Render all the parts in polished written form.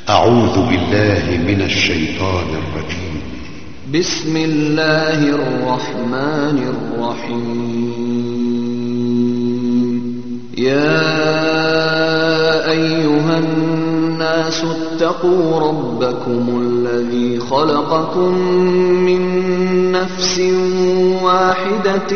أعوذ بالله من الشيطان الرجيم. بسم الله الرحمن الرحيم. يا أيها الناس اتقوا ربكم الذي خلقكم من نفس واحدة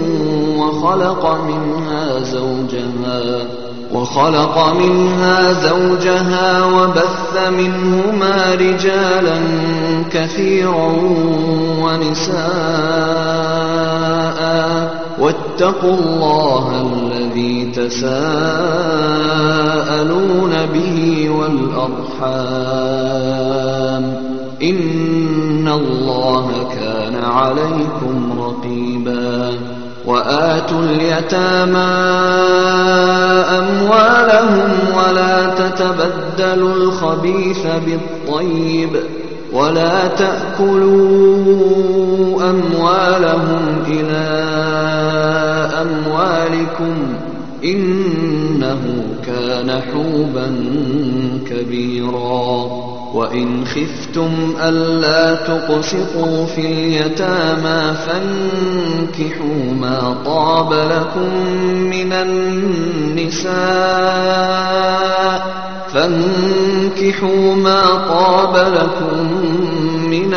وخلق منها زوجها وبث منهما رجالا كثيرا ونساء واتقوا الله الذي تساءلون به والأرحام إن الله كان عليكم رقيبا. وآتوا اليتامى أموالهم ولا تتبدلوا الخبيث بالطيب ولا تأكلوا أموالهم إلى أموالكم إنه كان حوبا كبيرا. وإن خفتم ألا تقسطوا في اليتامى فانكحوا ما طاب لكم من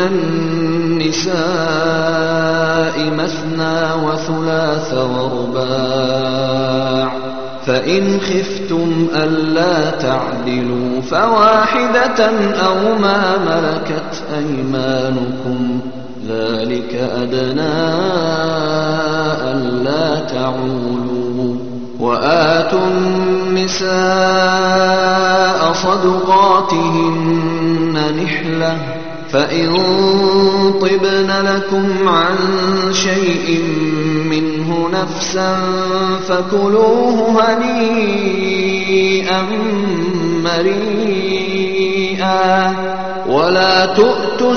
النساء مثنى وثلاث ورباع، فإن خفتم ألا تعدلوا فواحدة أو ما ملكت أيمانكم ذلك أدنى ألا تعولوا. وآتوا النساء صدقاتهن نحلة، فإن طبن لكم عن شيء منه نفسا فكلوه هنيئا مريئا. ولا تؤتوا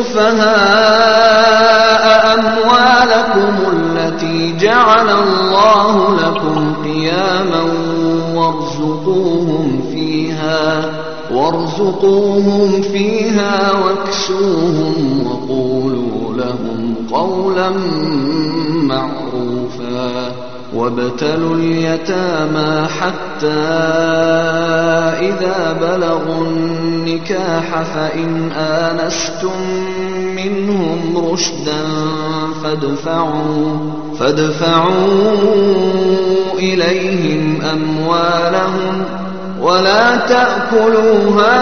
السفهاء أموالكم التي جعل الله لكم قياما وارزقوهم فيها واكسوهم وقولوا لهم قولا معروفا. وابتلوا اليتامى حتى إذا بلغوا النكاح فإن آنستم منهم رشدا فادفعوا إليهم أموالهم ولا تأكلوها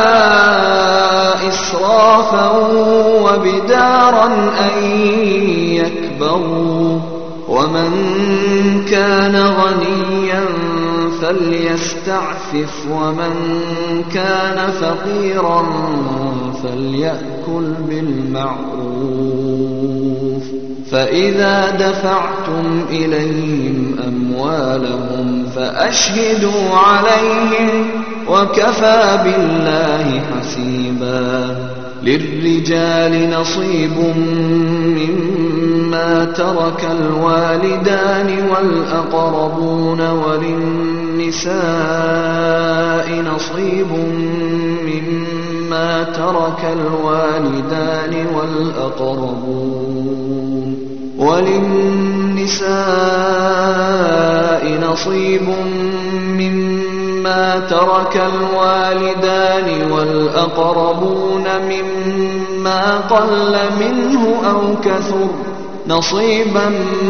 إسرافا وبدارا أن يكبروا. ومن كان غنيا فليستعفف ومن كان فقيرا فليأكل بالمعروف. فإذا دفعتم إليهم أموالهم فأشهدوا عليهم وكفى بالله حسيبا. للرجال نصيب مما ترك الوالدان والأقربون وللنساء نصيب مما ترك الوالدان والأقربون مما قل منه أو كثر نصيبا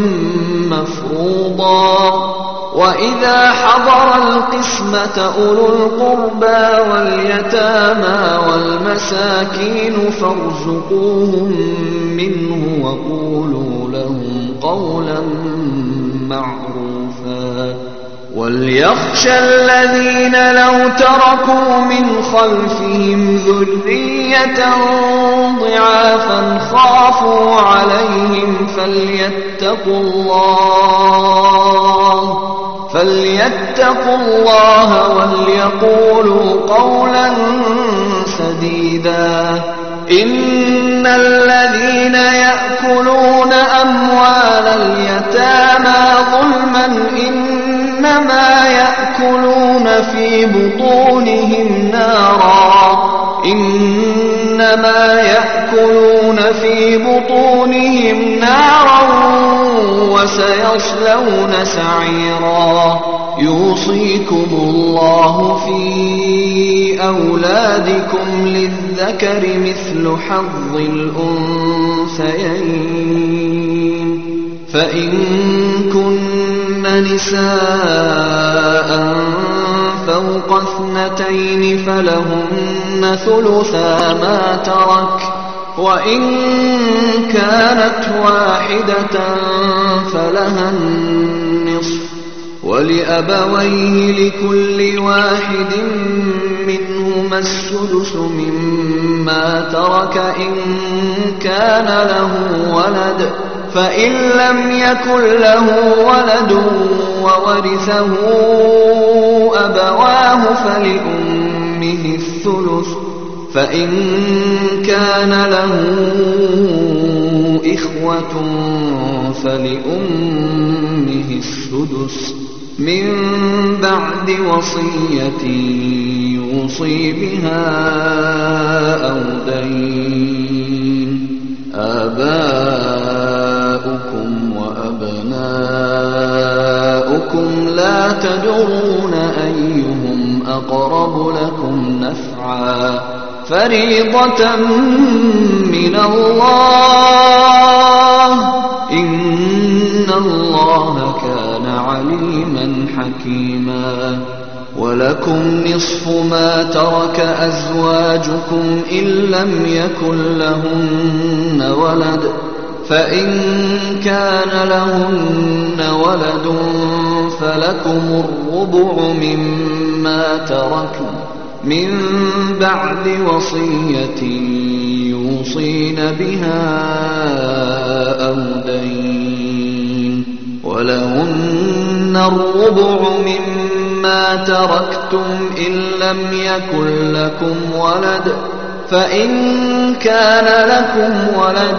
مفروضا. وإذا حضر القسمة أولو القربى واليتامى والمساكين فارزقوهم منه وقولوا لهم قولا معروفا. وليخشى الذين لو تركوا من خلفهم ذرية ضعافا خافوا عليهم فليتقوا الله وليقولوا قولا سديدا. إن الذين يأكلون أموال اليتامى ظلما إنما يأكلون في بطونهم نارا سيأكلون في بطونهم نارا وسيصلون سعيرا. يوصيكم الله في أولادكم للذكر مثل حظ الأنثيين، فإن كن نساء فوق 2 فلهن ثلثا ما ترك، وإن كانت واحدة فلها النصف، ولأبويه لكل واحد منهما السدس مما ترك إن كان له ولد، فإن لم يكن له ولد وورثه أبواه فلأمه الثلث، فإن كان له إخوة فلأمه السدس من بعد وصية يوصي بها أو دين. آباؤكم وأبناؤكم لا تدرون أيهم أقرب لكم نفعا، فريضة من الله، إن الله كان عليما حكيما. ولكم نصف ما ترك أزواجكم إن لم يكن لهن ولد، فإن كان لهن ولد فلكم الربع مما تركن من بعد وصية يوصين بها أو دين، ولهن الربع مما تركتم إن لم يكن لكم ولد، فإن كان لكم ولد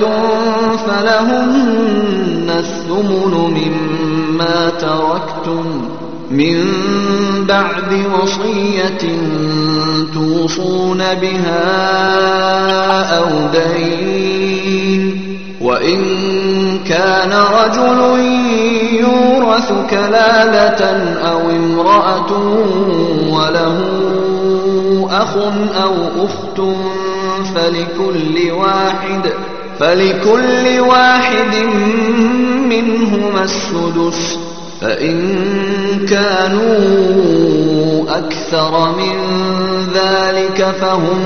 فلهن الثمن مما تركتم من بعد وصية توصون بها أو دين. وإن كان رجل يورث كلالة أو امرأة وله أخ أو أخت فلكل واحد منهما السدس، فإن كانوا أكثر من ذلك فهم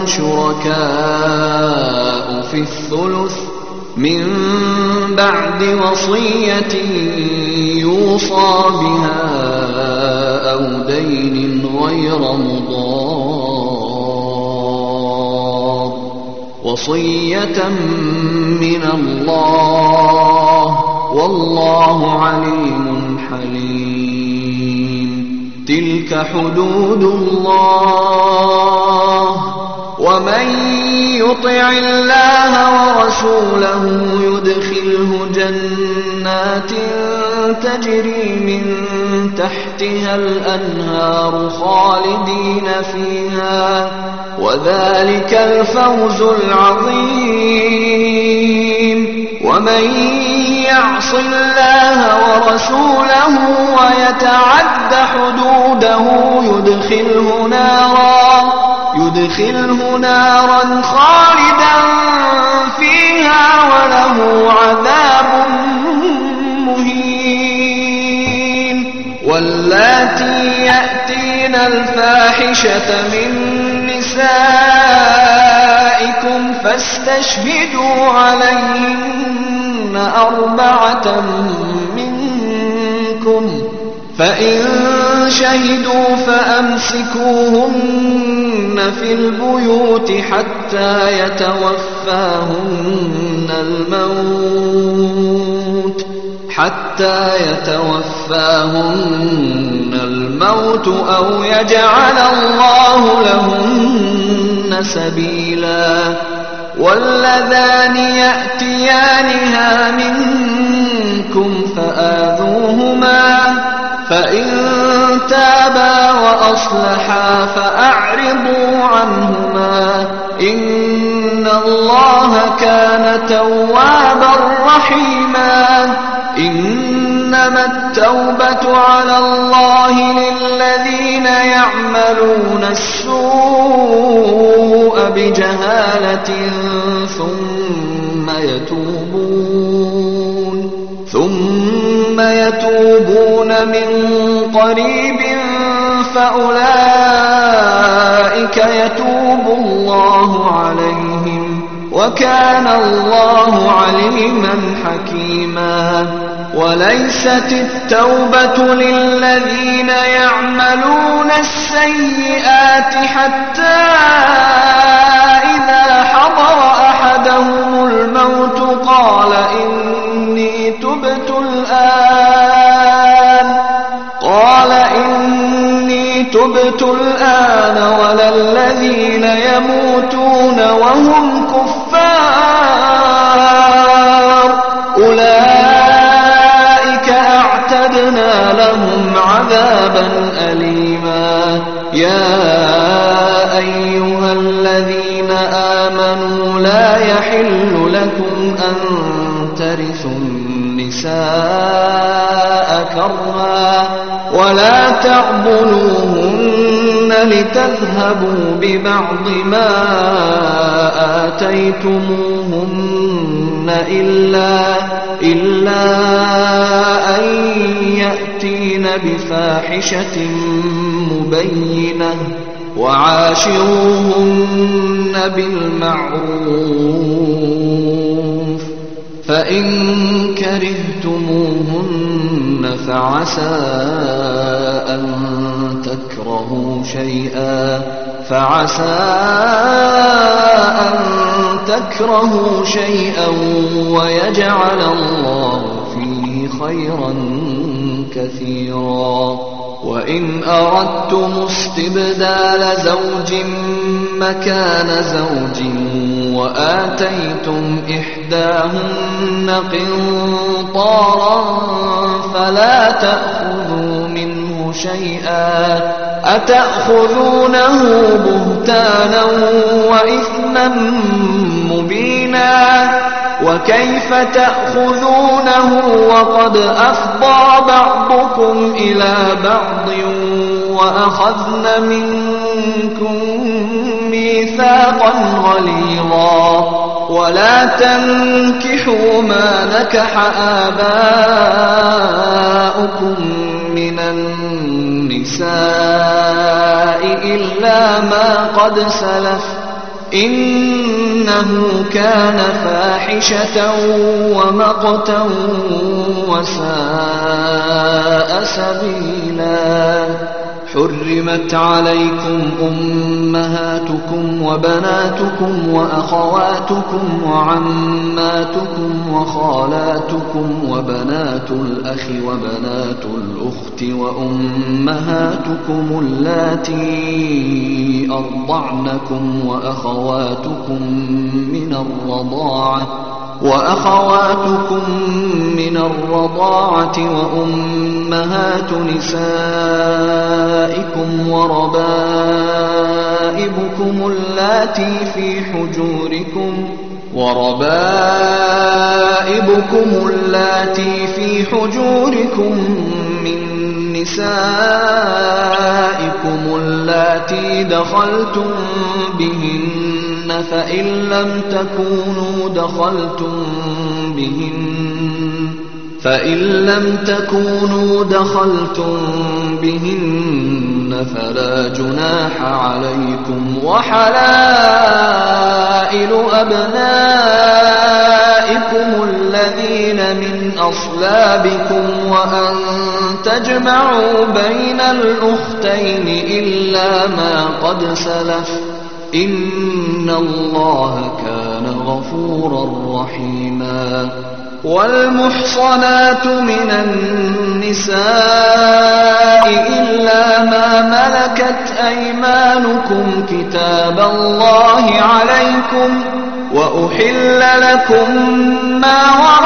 شركاء في الثلث من بعد وصية يوصى بها أو دين غير مضار، وصية من الله، والله عليم حليم. تلك حدود الله، ومن يطع الله ورسوله يدخله جنات تجري من تحتها الأنهار خالدين فيها، وذلك الفوز العظيم. ومن يعص الله ورسوله ويتعد حدوده يدخله نارا خالدا فيها وله عذاب مهين. واللاتي يأتين الفاحشة من نسائكم فاستشهدوا عليهن 4 منكم، فإن شهدوا فأمسكوهن في البيوت حتى يتوفاهن الموت أو يجعل الله لهن سبيلا. واللذان يأتيانها منكم فآذوهما، فإن تابا وأصلحا فأعرضوا عنهما، إن الله الله كان توابا رحيما إنما التوبة على الله للذين يعملون السوء بجهالة ثم يتوبون من قريب فأولئك يتوب الله عليهم وكان الله عليما حكيما وليست التوبة للذين يعملون السيئات حتى إذا حضر أحدهم الموت قال إني تبت الآن ولا الذين يموتون وهم كفار أولئك أعتدنا لهم عذابا أليما يا أيها الذين آمنوا لا يحل لكم أن ترثوا النساء كرها ولا تعضلوهن لتذهبوا ببعض ما آتيتموهن إلا أن يأتين بفاحشة مبينة وعاشروهن بالمعروف فإن كرهتموهن فعسى أن تكرهوا شيئا ويجعل الله فيه خيرا كثيرا وإن أردتم استبدال زوج مكان زوج وآتيتم إحداهن قنطارا فلا تأخذوا منه شيئا أتأخذونه بهتانا وإثما مبينا وكيف تأخذونه وقد أفضى بعضكم إلى بعض وأخذن منكم ميثاقا غليظا ولا تنكحوا ما نكح آباؤكم من النساء إلا ما قد سلف إنه كان فاحشة ومقتا وساء سبيلا حرمت عليكم أمهاتكم وبناتكم وأخواتكم وعماتكم وخالاتكم وبنات الأخ وبنات الأخت وأمهاتكم اللاتي أرضعنكم وأخواتكم من الرضاعة وأمهات نسائكم وربائبكم اللاتي في حجوركم من نسائكم اللاتي دخلتم بهن فإن لم تكونوا دخلتم بهن فلا جناح عليكم وحلائل أبنائكم الذين من أصلابكم وأن تجمعوا بين الأختين إلا ما قد سلف إن الله كان غفورا رحيما والمحصنات من النساء إلا ما ملكت أيمانكم كتاب الله عليكم وأحل لكم ما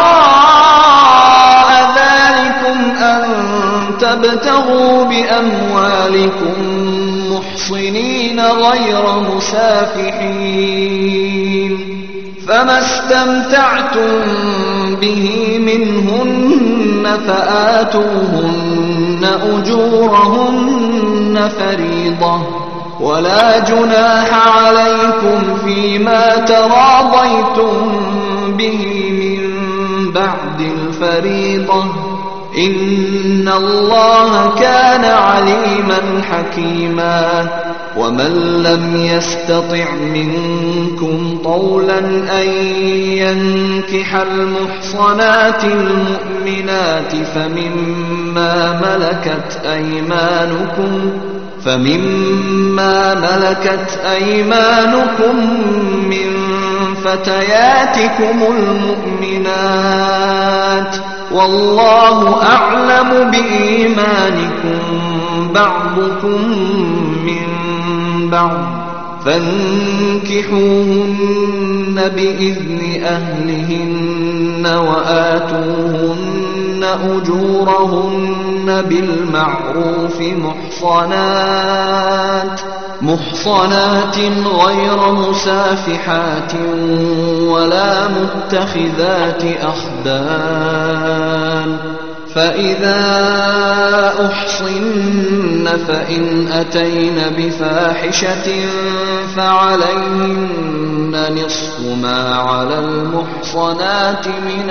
وراء ذلكم أن تبتغوا بأموالكم محصنين غير مسافحين فما استمتعتم به منهن فآتوهن أجورهن فريضة ولا جناح عليكم فيما تراضيتم به من بعد الفريضة إن الله كان عليما حكيما ومن لم يستطع منكم طولا أن ينكح المحصنات المؤمنات فمما ملكت أيمانكم من فتياتكم المؤمنات والله أعلم بإيمانكم بعضكم من بعض فانكحوهن بإذن أهلهن وآتوهن أجورهن بالمعروف محصنات غير مسافحات ولا متخذات أخدان فإذا أحصن فإن أتين بفاحشة فعليهن نصف ما على المحصنات من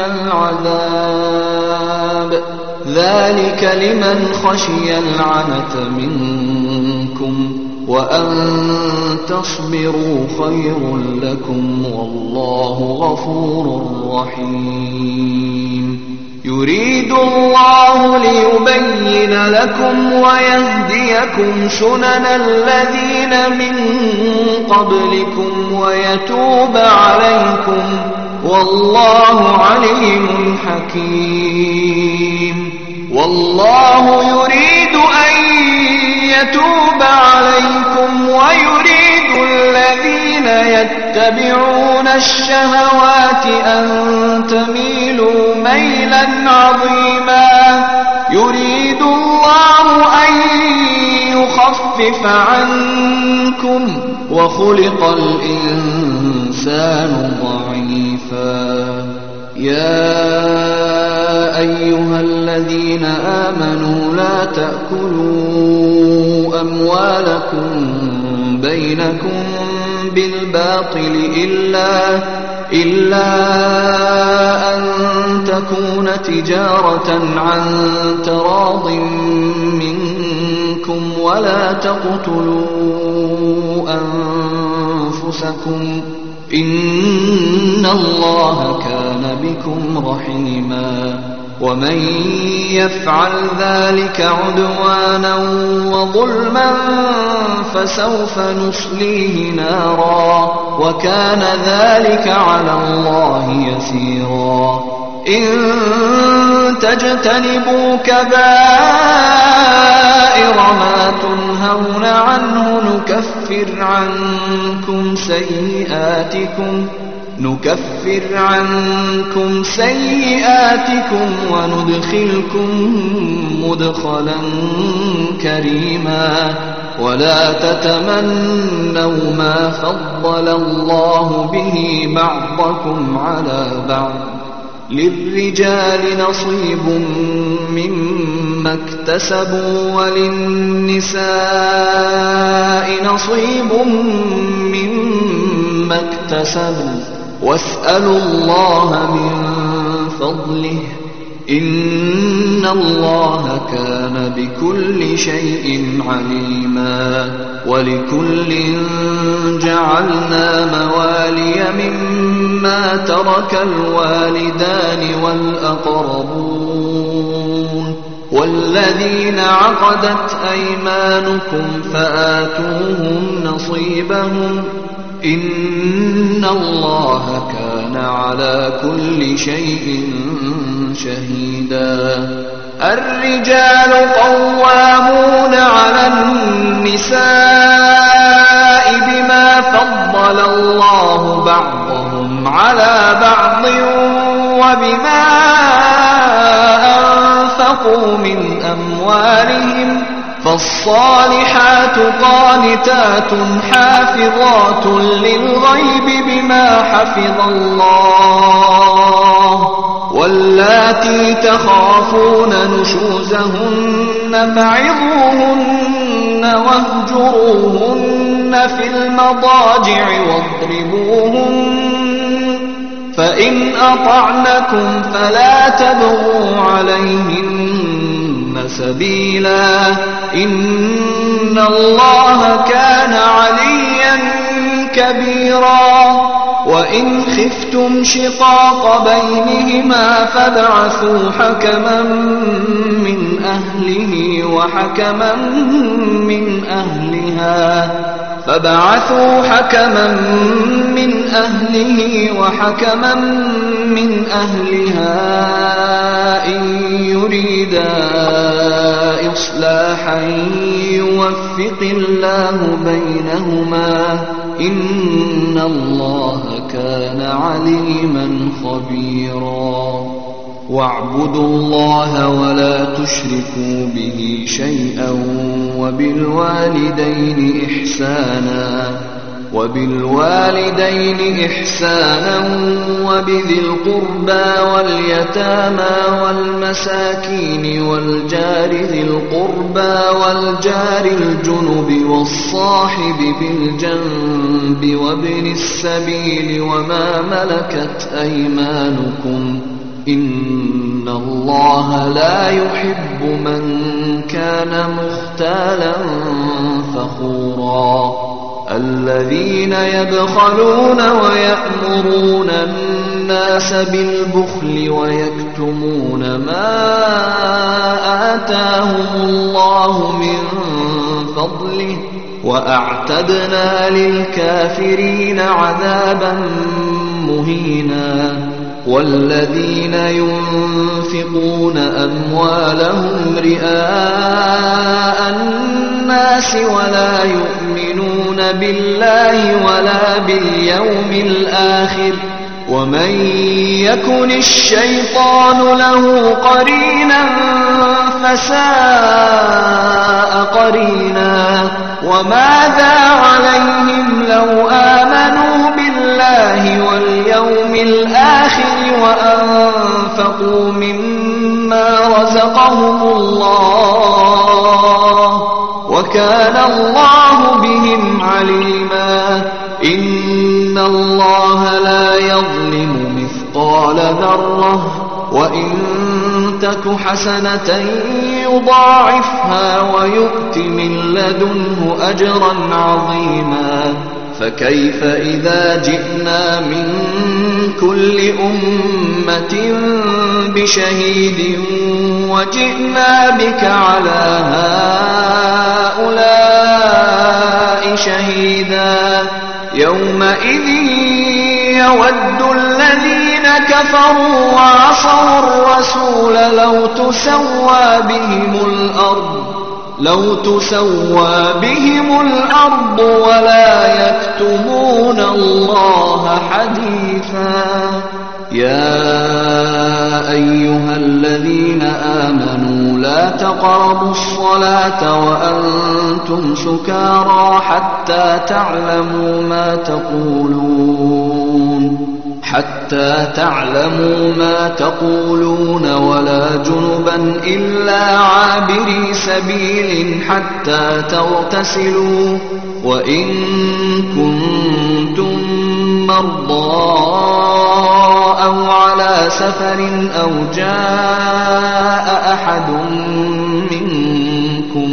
العذاب ذلك لمن خشي العنة منكم وأن تصبروا خير لكم والله غفور رحيم يريد الله ليبين لكم ويهديكم سنن الذين من قبلكم ويتوب عليكم والله عليم حكيم والله يريد أن يتوب عليكم ويريد الذين يتبعون الشهوات أن تميلوا ميلا عظيما يريد الله أن يخفف عنكم وخلق الإنسان ضعيفا يا أيها الذين آمنوا لا تأكلوا أموالكم بينكم بالباطل إلا أن تكون تجارة عن تراض منكم ولا تقتلوا أنفسكم إن الله كان بكم رحيما ومن يفعل ذلك عدوانا وظلما فسوف نصليه نارا وكان ذلك على الله يسيرا إن تجتنبوا كبائر ما تنهون عنه نكفر عنكم سيئاتكم وندخلكم مدخلا كريما ولا تتمنوا ما فضل الله به بعضكم على بعض للرجال نصيب مما اكتسبوا وللنساء نصيب مما اكتسبوا واسألوا الله من فضله إن الله كان بكل شيء عليما ولكل جعلنا موالي مما ترك الوالدان والأقربون والذين عقدت أيمانكم فآتوهم نصيبهم إن الله كان على كل شيء شهيدا الرجال قوامون على النساء بما فضل الله بعضهم على بعض وبما أنفقوا من أموالهم فالصالحات قانتات حافظات للغيب الغيب بما حفظ الله واللاتي تخافون نشوزهن فعظوهن واهجروهن في المضاجع واضربوهن فإن أطعنكم فلا تبغوا عليهن سبيلا إن الله كان عليا كبيرا وإن خفتم شقاق بينهما فابعثوا حكما من أهله وحكما من أهلها إن يريدا إصلاحا يوفق الله بينهما إن الله كان عليما خبيرا واعبدوا الله ولا تشركوا به شيئا وبالوالدين إحسانا وبذي القربى واليتامى والمساكين والجار ذي القربى والجار الجنب والصاحب بالجنب وابن السبيل وما ملكت أيمانكم إن الله لا يحب من كان مختالا فخورا الذين يبخلون ويأمرون الناس بالبخل ويكتمون ما آتاهم الله من فضله وأعتدنا للكافرين عذابا مهينا والذين ينفقون أموالهم رئاء الناس ولا يؤمنون بالله ولا باليوم الآخر ومن يكن الشيطان له قرينا فساء قرينا وماذا عليهم لو آمنوا بالله واليوم الآخر وأنفقوا مما رزقهم الله وكان الله بهم عليما إن الله لا يظلم مثقال ذرة وإن تك حسنة يضاعفها ويؤت من لدنه أجرا عظيما فكيف إذا جئنا من كل أمة بشهيد وجئنا بك على هؤلاء شهيدا يومئذ يود الذين كفروا وعصوا الرسول لو تسوى بهم الأرض ولا يكتمون الله حديثا يا أيها الذين آمنوا لا تقربوا الصلاة وأنتم سكارى حتى تعلموا ما تقولون ولا جنبا إلا عابري سبيل حتى تغتسلوا وإن كنتم مرضى أو على سفر أو جاء أحد منكم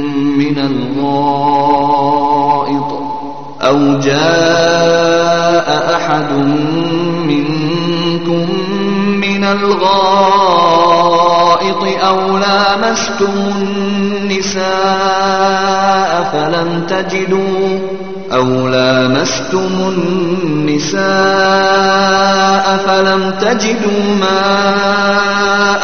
من الغائط أو لامستم النساء فلم تجدوا ماء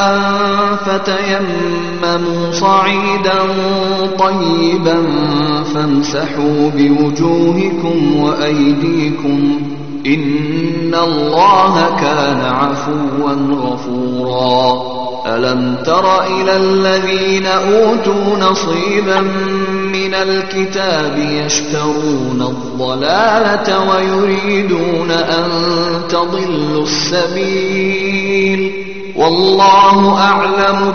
فتيمموا صعيدا طيبا فامسحوا بوجوهكم وأيديكم إن الله كان عفوا غفورا ألم تر إلى الذين أوتوا نصيبا من الكتاب يشترون الضلالة ويريدون أن تضلوا السبيل والله أعلم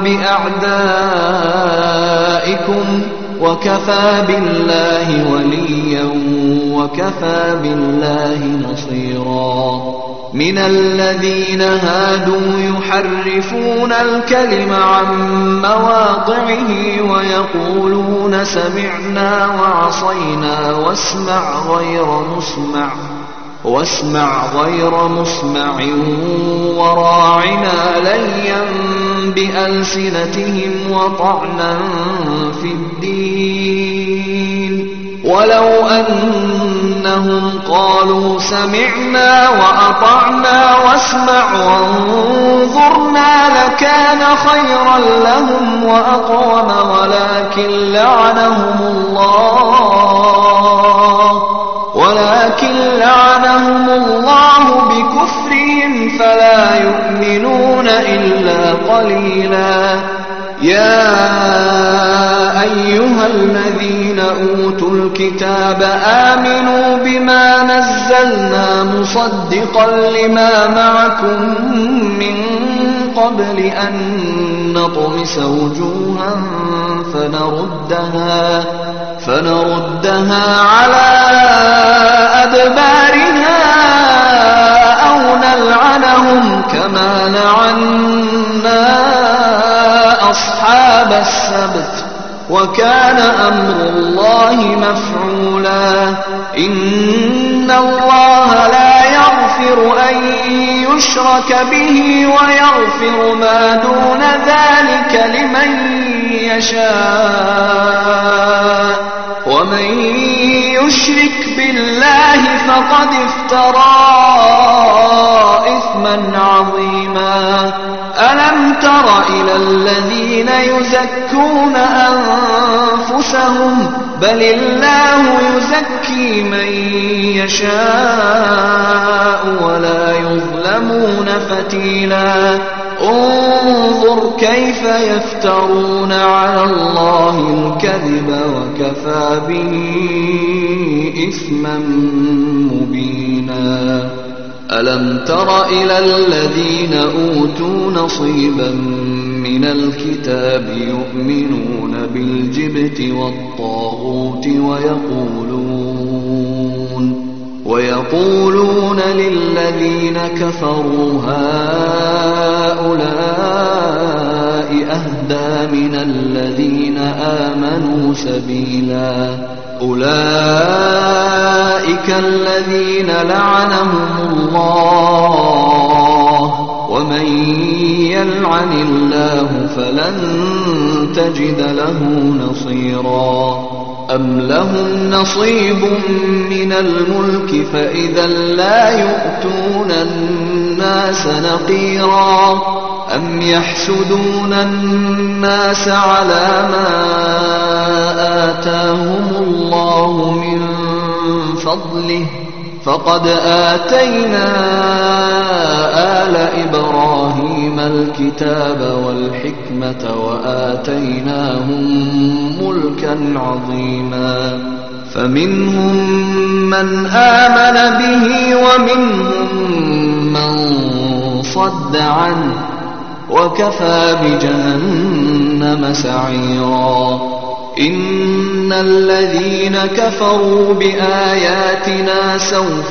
بأعدائكم وكفى بالله وليا وكفى بالله نصيرا من الذين هادوا يحرفون الكلم عن مواضعه ويقولون سمعنا وعصينا واسمع غير مسمع وراعنا ليا بألسنتهم وطعنا في الدين ولو أنهم قالوا سمعنا وأطعنا واسمع وانظرنا لكان خيرا لهم وأقوم ولكن لعنهم الله بكفرهم فلا يؤمنون إلا قليلا يا أيها الذين أوتوا الكتاب آمنوا بما نزلنا مصدقا لما معكم من قبل أن نطمس وجوها فنردها على أدبارها أو نلعنهم كما لعنا أصحاب السبت وكان أمر الله مفعولا إن الله لا يغفر أن يشرك به ويغفر ما دون ذلك لمن يشاء ومن يشرك بالله فقد افترى إثما عظيما ألم تر إلى الذين يزكون أنفسهم بل الله يزكي من يشاء ولا يظلمون فتيلا انظر كيف يفترون على الله الكذب وكفى به إثما مبينا ألم تر إلى الذين أوتوا نصيبا من الكتاب يؤمنون بالجبت والطاغوت ويقولون للذين كفروا هؤلاء أهدى من الذين آمنوا سبيلا أولئك الذين لعنهم الله ومن يلعن الله فلن تجد له نصيرا أم لهم نصيب من الملك فإذا لا يؤتون الناس نقيرا أم يحسدون الناس على ما آتاهم الله من فضله فقد آتينا آل إبراهيم الكتاب والحكمة وآتيناهم ملكا عظيما فمنهم من آمن به ومنهم من صد عنه وكفى بجهنم سعيرا إن الذين كفروا بآياتنا سوف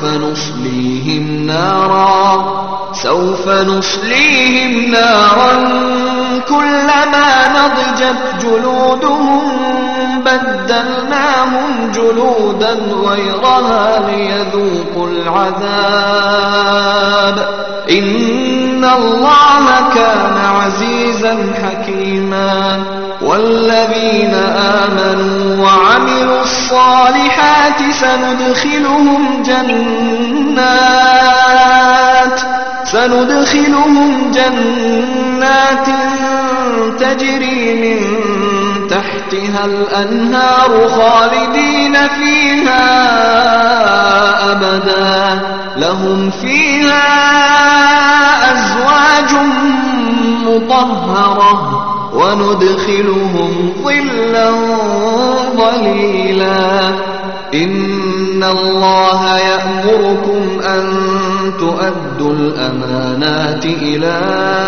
نصليهم نارا كلما نضجت جلودهم بدلناهم جلودا غيرها ليذوقوا العذاب إن الله كان عزيزا حكيما والذين آمنوا وعملوا الصالحات سندخلهم جنات تجري من تحتها الأنهار خالدين فيها أبدا لهم فيها أزواج مطهرة وندخلهم ظلا ظليلا إن الله يأمركم أن تؤدوا الأمانات إلى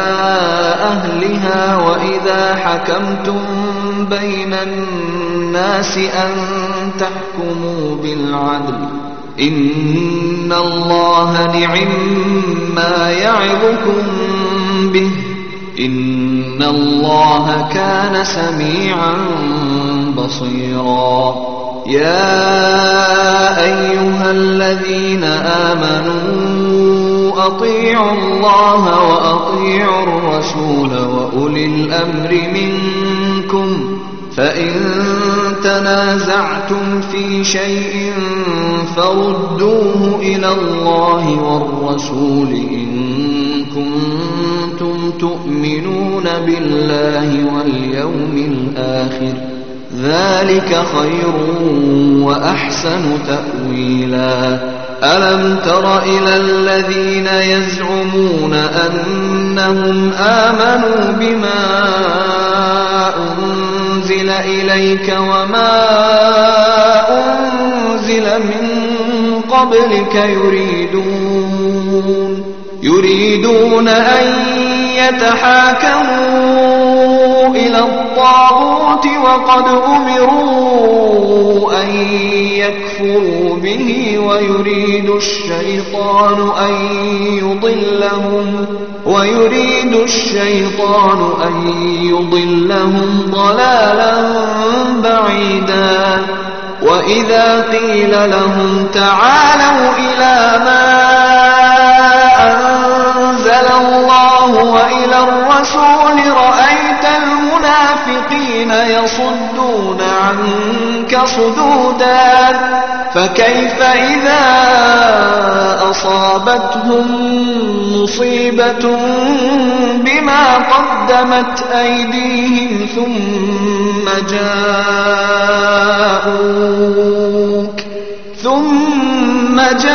أهلها وإذا حكمتم بين الناس أن تحكموا بالعدل إن الله نعم-ما يعظكم به إن الله كان سميعا بصيرا يا أيها الذين آمنوا أطيعوا الله وأطيعوا الرسول وأولي الأمر منكم فإن تنازعتم في شيء فردوه إلى الله والرسول إن كنتم تؤمنون بالله واليوم الآخر ذلك خير وأحسن تأويلا ألم تر إلى الذين يزعمون أنهم آمنوا بما أنزل إليك وما أنزل من قبلك يريدون أن يتحاكموا إلى الطاغوت وقد أمروا أن يكفروا به ويريد الشيطان أن يضلهم ضلالا بعيدا وإذا قيل لهم تعالوا إلى ما أنزل الله وإلى الرسول رأيت المنافقين يصدون عنك صدودا فكيف إذا أصابتهم مصيبة بما قدمت أيديهم ثم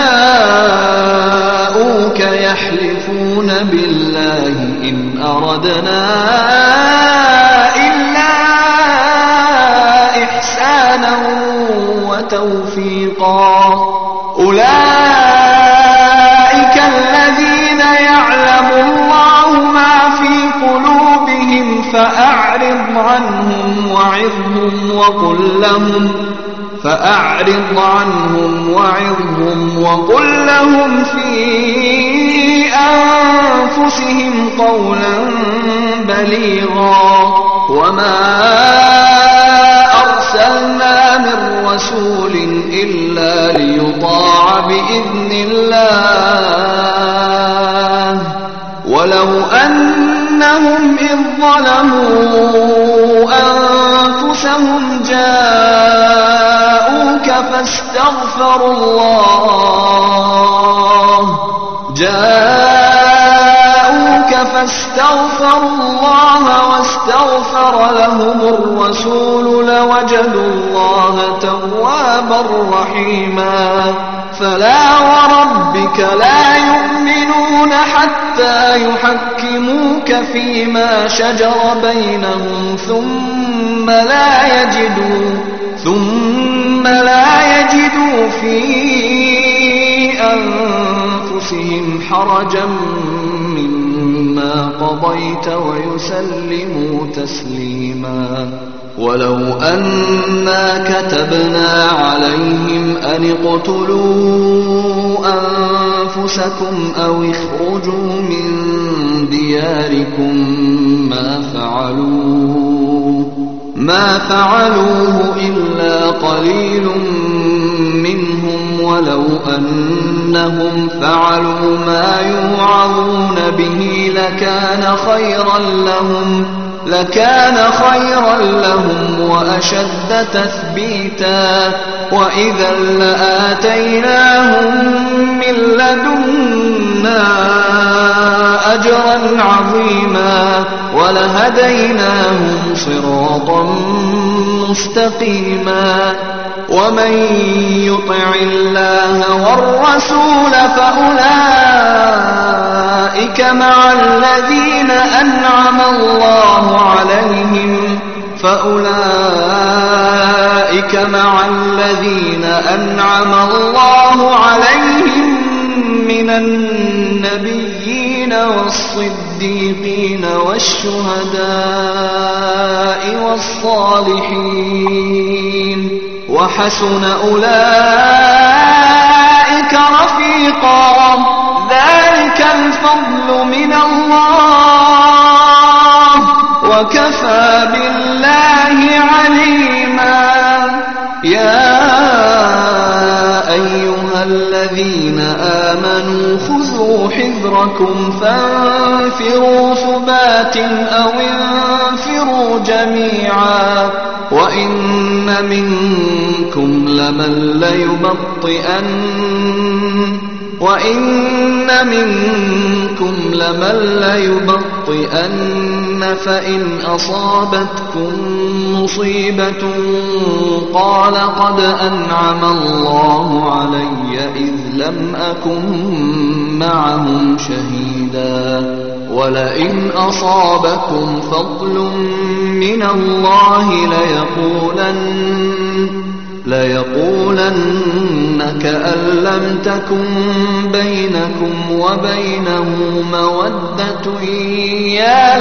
جاءوك يحلفون بالله إن أردنا إلا إحسانا وتوفيقا أولئك الذين يعلم الله ما في قلوبهم فأعرض عنهم وقل لهم في أنفسهم قولا بليغا وما أرسلنا من رسول إلا ليطاع بإذن الله ولو أنهم إذ ظلموا أنفسهم جاءوك فاستغفروا الله واستغفر لهم الرسول لوجدوا الله توابا رحيما فلا وربك لا يؤمنون حتى يحكموك فيما شجر بينهم ثم لا يجدوا في أنفسهم حرجا مما قضيت ويسلموا تسليما ولو أنا كتبنا عليهم أن اقتلوا أنفسكم أو اخرجوا من دياركم ما فعلوه إلا قليل منهم ولو أنهم فعلوا ما يوعظون به لكان خيرا لهم وأشد تثبيتا وإذا لآتيناهم من لدنا أجرا عظيما ولهديناهم صراطا مستقيما ومن يطع الله والرسول فأولئك فأولئك مع الذين أنعم الله عليهم من النبيين والصديقين والشهداء والصالحين وحسن أولئك رفيقا ذلك الفضل من الله وكفى بالله عليما يا أيها الذين آمنوا خذوا حذركم فانفروا ثبات أو انفروا جميعا وإن منكم لمن ليبطئن فإن أصابتكم مصيبة قال قد أنعم الله علي إذ لم أكن معهم شهيدا ولئن أصابكم فضل من الله ليقولن كأن لم تكن بينكم وبينه مودة يا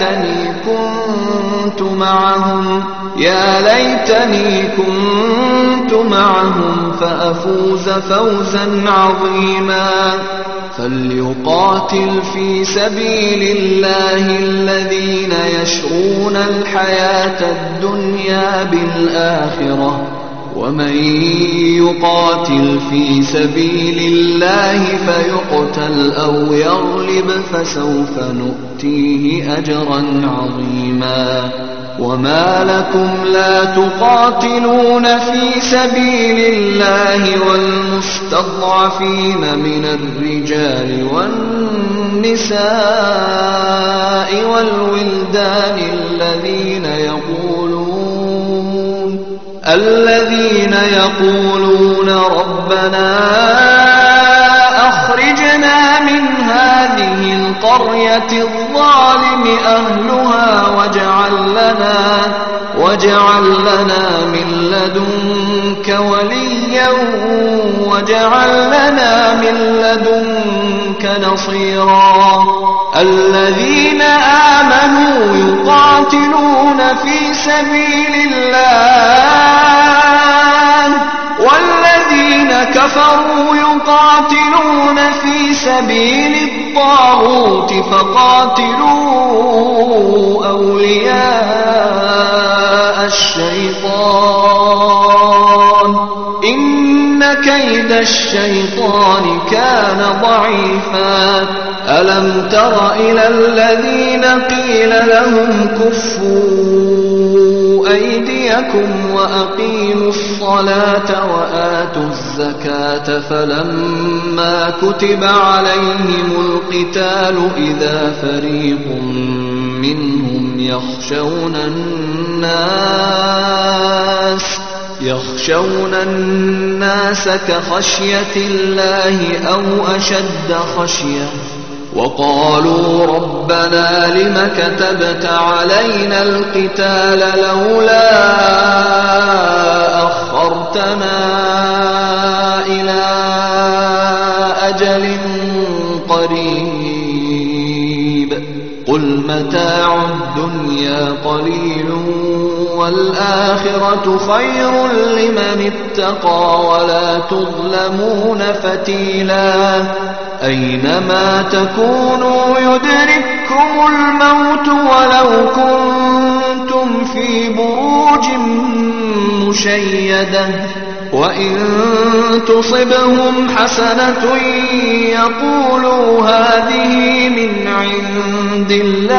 ليتني كنت معهم فأفوز فوزا عظيما فليقاتل في سبيل الله الذين يشرون الحياة الدنيا بالآخرة ومن يقاتل في سبيل الله فيقتل أو يغلب فسوف نؤتيه أجرا عظيما وما لكم لا تقاتلون في سبيل الله والمستضعفين من الرجال والنساء والولدان الذين يقولون ربنا أخرجنا من هذه القرية الظالم أهلها واجعل لنا من لدنك وليا واجعل لنا من لدنك نصيرا الذين آمنوا يقاتلون في سبيل الله والذين كفروا يقاتلون في سبيل الطاغوت فقاتلوا أولياء الشيطان إن كيد الشيطان كان ضعيفا ألم تر إلى الذين قيل لهم كفوا أيديكم وأقيموا الصلاة وآتوا الزكاة فلما كتب عليهم القتال إذا فريق منهم يخشون الناس كخشية الله أو أشد خشية وقالوا ربنا لم كتبت علينا القتال لولا أخرتنا إلى أجل قريب قل متاع الدنيا قليل والآخرة خير لمن اتقى ولا تظلمون فتيلا أينما تكونوا يدرككم الموت ولو كنتم في بروج مشيدة وإن تصبهم حسنة يقولوا هذه من عند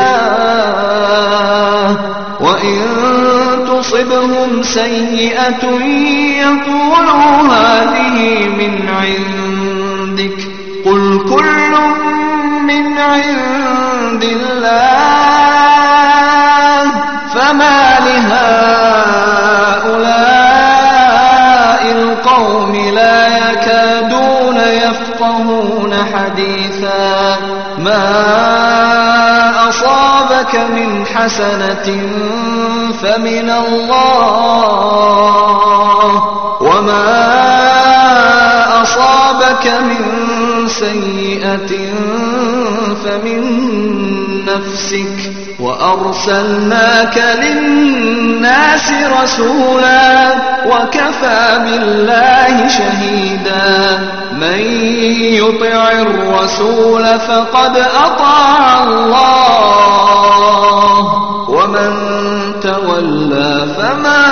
الله وإن تصبهم سيئة يقولوا هذه من عندك قل كل من عند الله فما لهؤلاء القوم لا يكادون يفقهون يفقهون حديثا ما أصابك من حسنة فمن الله وما أصابك من سيئة فمن نفسك وأرسلناك للناس رسولا وكفى بالله شهيدا من يطع الرسول فقد أطاع الله ومن تولى فما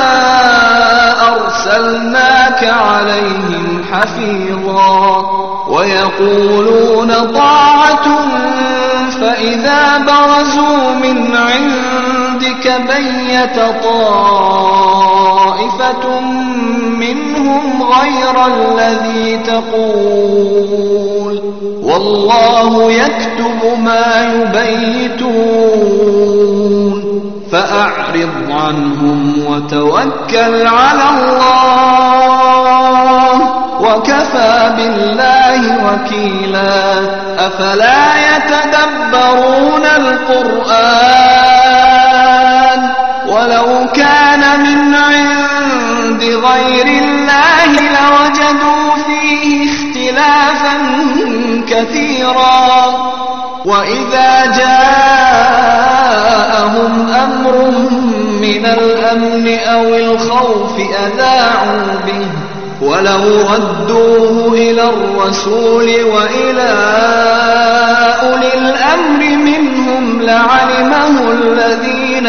أرسلناك عليهم حفيظا ويقولون طاعة فإذا برزوا من عندك بيت طائفة منهم غير الذي تقول والله يكتب ما يبيتون فأعرض عنهم وتوكل على الله وكفى بالله وكيلا أفلا يتدبرون القرآن ولو كان من عند غير الله لوجدوا فيه اختلافا كثيرا وإذا جاءهم أمر من الأمن أو الخوف أذاعوا به ولو ردوه إلى الرسول وإلى أولي الأمر منهم لعلمه الذين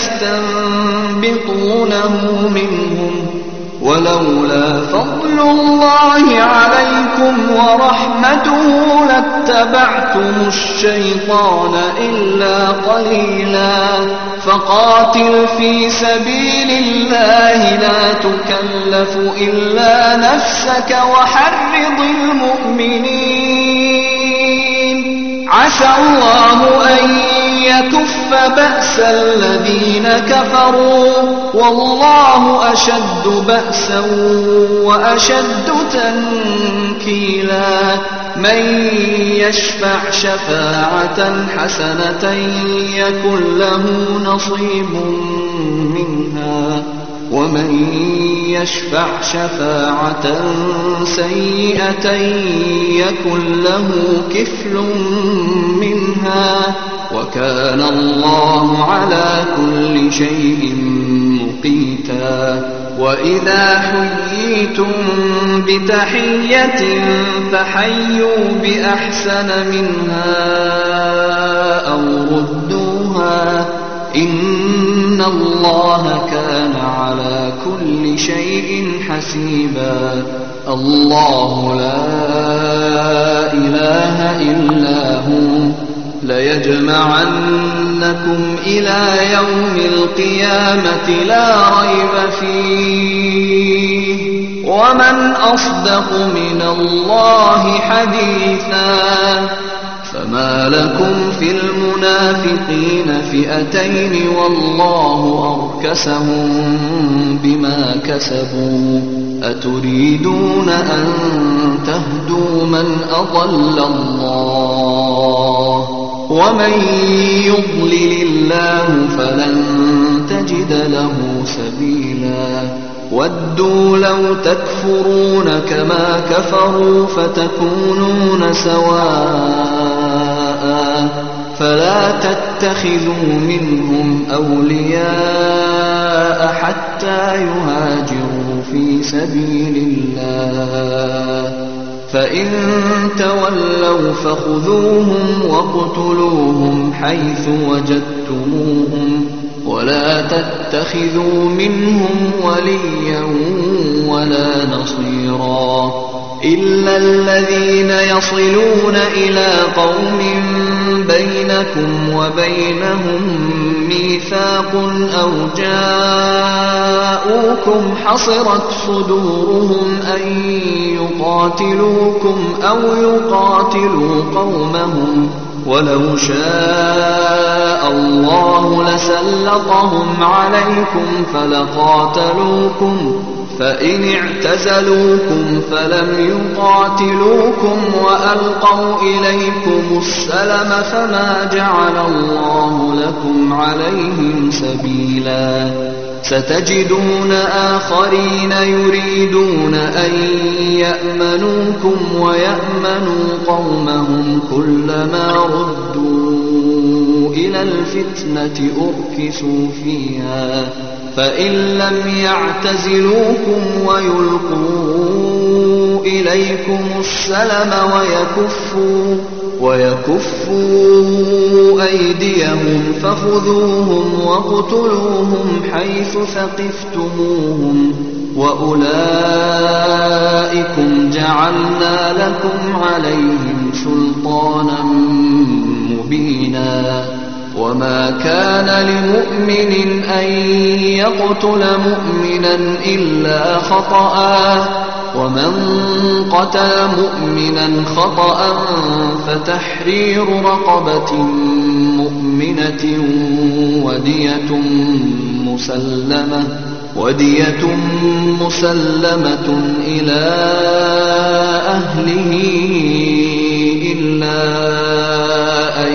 يستنبطونه منهم ولولا فضل الله عليكم ورحمته لاتبعتم الشيطان إلا قليلا فقاتل في سبيل الله لا تكلف إلا نفسك وحرض المؤمنين عسى الله أن يكف بأس الذين كفروا والله أشد بأسا وأشد تنكيلا من يشفع شفاعة حسنة يكن له نصيب منها ومن يشفع شفاعة سيئة يكن له كفل منها وكان الله على كل شيء مقيتا وإذا حييتم بتحية فحيوا بأحسن منها أو ردوها إن الله كان على كل شيء حسيبا الله لا إله إلا هو ليجمعنكم إلى يوم القيامة لا ريب فيه ومن أصدق من الله حديثا فما لكم في المنافقين فئتين والله أركسهم بما كسبوا أتريدون أن تهدوا من أضل الله ومن يضلل الله فلن تجد له سبيلا ودوا لو تكفرون كما كفروا فتكونون سواء فلا تتخذوا منهم أولياء حتى يهاجروا في سبيل الله فإن تولوا فخذوهم واقتلوهم حيث وجدتموهم ولا تتخذوا منهم وليا ولا نصيرا إلا الذين يصلون إلى قوم بينكم وبينهم ميثاق أو جاءوكم حصرت صدورهم أن يقاتلوكم أو يقاتلوا قومهم ولو شاء الله لسلطهم عليكم فإن اعتزلوكم فلم يقاتلوكم وألقوا إليكم السلم فما جعل الله لكم عليهم سبيلا ستجدون آخرين يريدون أن يأمنوكم ويأمنوا قومهم كلما ردوا إلى الفتنة أركسوا فيها فإن لم يعتزلوكم ويلقوا إليكم السلم ويكفوا أيديهم فخذوهم واقتلوهم حيث ثقفتموهم وأولئكم جعلنا لكم عليهم سلطانا مبينا وما كان لمؤمن أن يقتل مؤمنا إلا خطأ ومن قتل مؤمنا خطأ فتحرير رقبة مؤمنة ودية مسلمة إلى أهله إلا أن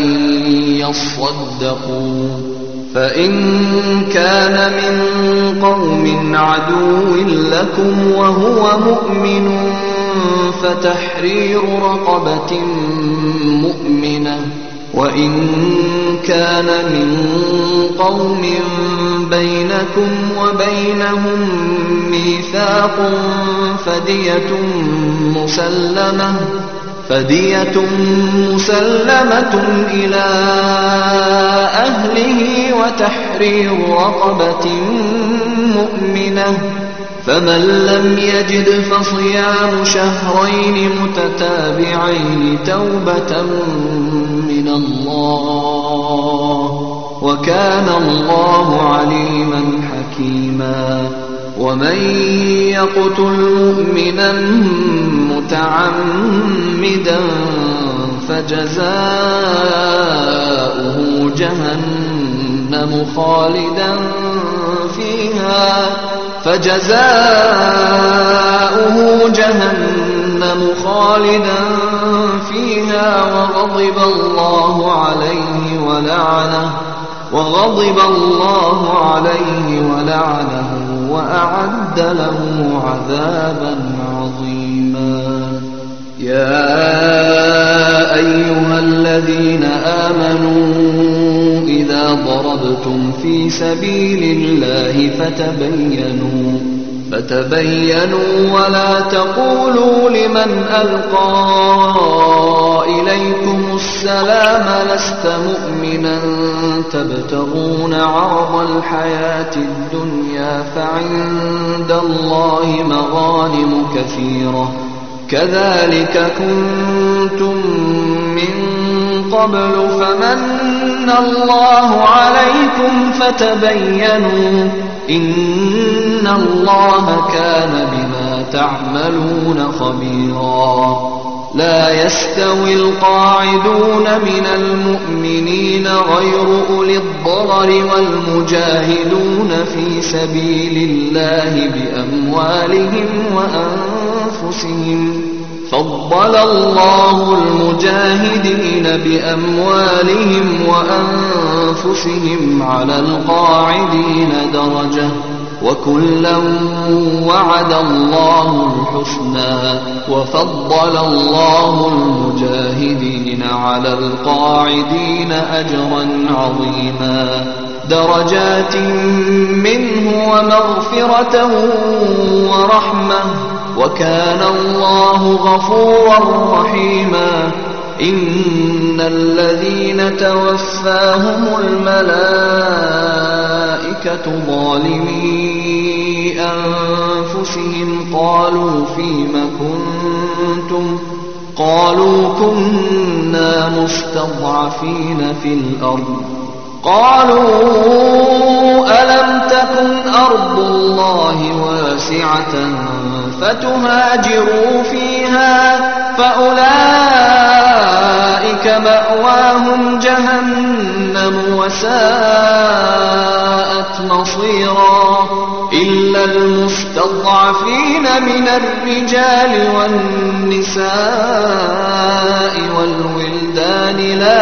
يصدقوا فإن كان من قوم عدو لكم وهو مؤمن فتحرير رقبة مؤمنة وإن كان من قوم بينكم وبينهم ميثاق فدية مسلمة إلى أهله وتحرير رقبة مؤمنة فمن لم يجد فصيام شهرين متتابعين توبة من الله وكان الله عليما حكيما ومن يقتل مؤمنا متعمدا فجزاؤه جهنم خالدا فيها وغضب الله عليه ولعنه وأعد له عذابا عظيما يا أيها الذين آمنوا إذا ضربتم في سبيل الله فتبينوا ولا تقولوا لمن ألقى إليكم السلام لست مؤمنا تبتغون عرض الحياة الدنيا فعند الله مغانم كثيرة كذلك كنتم من قبل فمن الله عليكم فتبينوا إن الله كان بما تعملون خبيرا لا يستوي القاعدون من المؤمنين غير أولي الضرر والمجاهدون في سبيل الله بأموالهم وأنفسهم فضل الله المجاهدين بأموالهم وأنفسهم على القاعدين درجة وكلا وعد الله الحسنى وفضل الله المجاهدين على القاعدين أجرا عظيما درجات منه ومغفرة ورحمة وكان الله غفورا رحيما إن الذين توفاهم الملائكة ظالمي أنفسهم قالوا فيم كنتم قالوا كنا مستضعفين في الأرض قالوا ألم تكن أرض الله واسعة فتهاجروا فيها فأولئك مأواهم جهنم وساءت مصيرا إلا المستضعفين من الرجال والنساء والولدان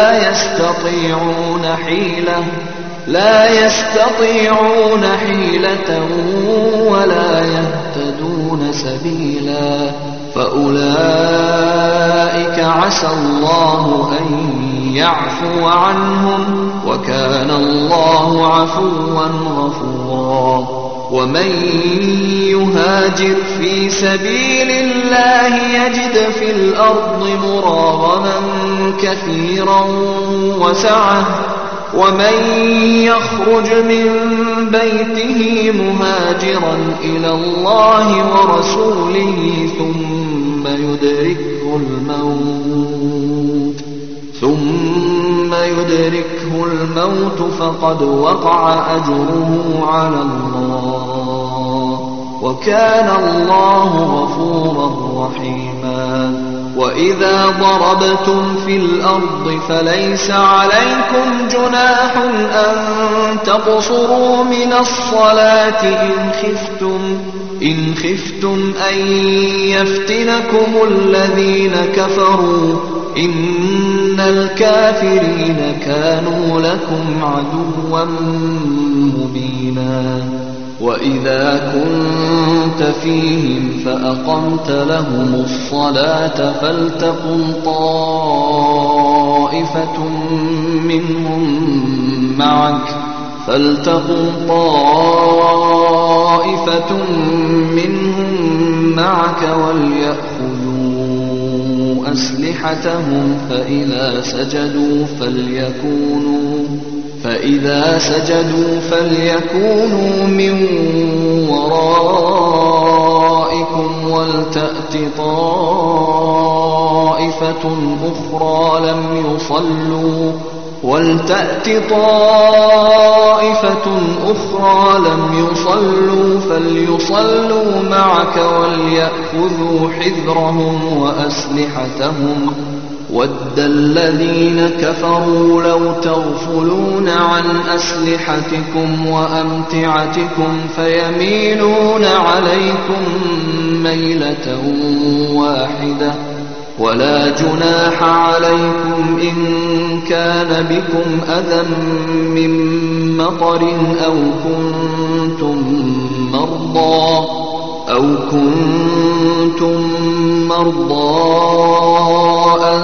لا يستطيعون حيلة ولا يهتدون سبيلا فأولئك عسى الله أن يعفو عنهم وكان الله عفوا غفورا ومن يهاجر في سبيل الله يجد في الأرض مراغما كثيرا وسعة ومن يخرج من بيته مهاجرا إلى الله ورسوله ثم يدركه الموت فقد وقع أجره على الله وكان الله غفورا رحيما وإذا ضربتم في الأرض فليس عليكم جناح أن تقصروا من الصلاة إن خفتم أن يفتنكم الذين كفروا إن الكافرين كانوا لكم عدوا مبينا وإذا كنت فيهم فأقمت لهم الصلاة فلتقم طائفة منهم معك وليأخذوا أسلحتهم فإذا سجدوا فليكونوا من ورائكم ولتأت طائفة أخرى لم يصلوا فليصلوا معك وليأخذوا حذرهم وأسلحتهم وَدَّ الَّذِينَ كَفَرُوا لَوْ تَغْفُلُونَ عَنْ أَسْلِحَتِكُمْ وَأَمْتِعَتِكُمْ فَيَمِيلُونَ عَلَيْكُمْ مَيْلَةً وَاحِدَةً وَلَا جُنَاحَ عَلَيْكُمْ إِن كَانَ بِكُمْ أَذًى مِّن مَّطَرٍ أَوْ كُنتُم مَّرْضَىٰ أَن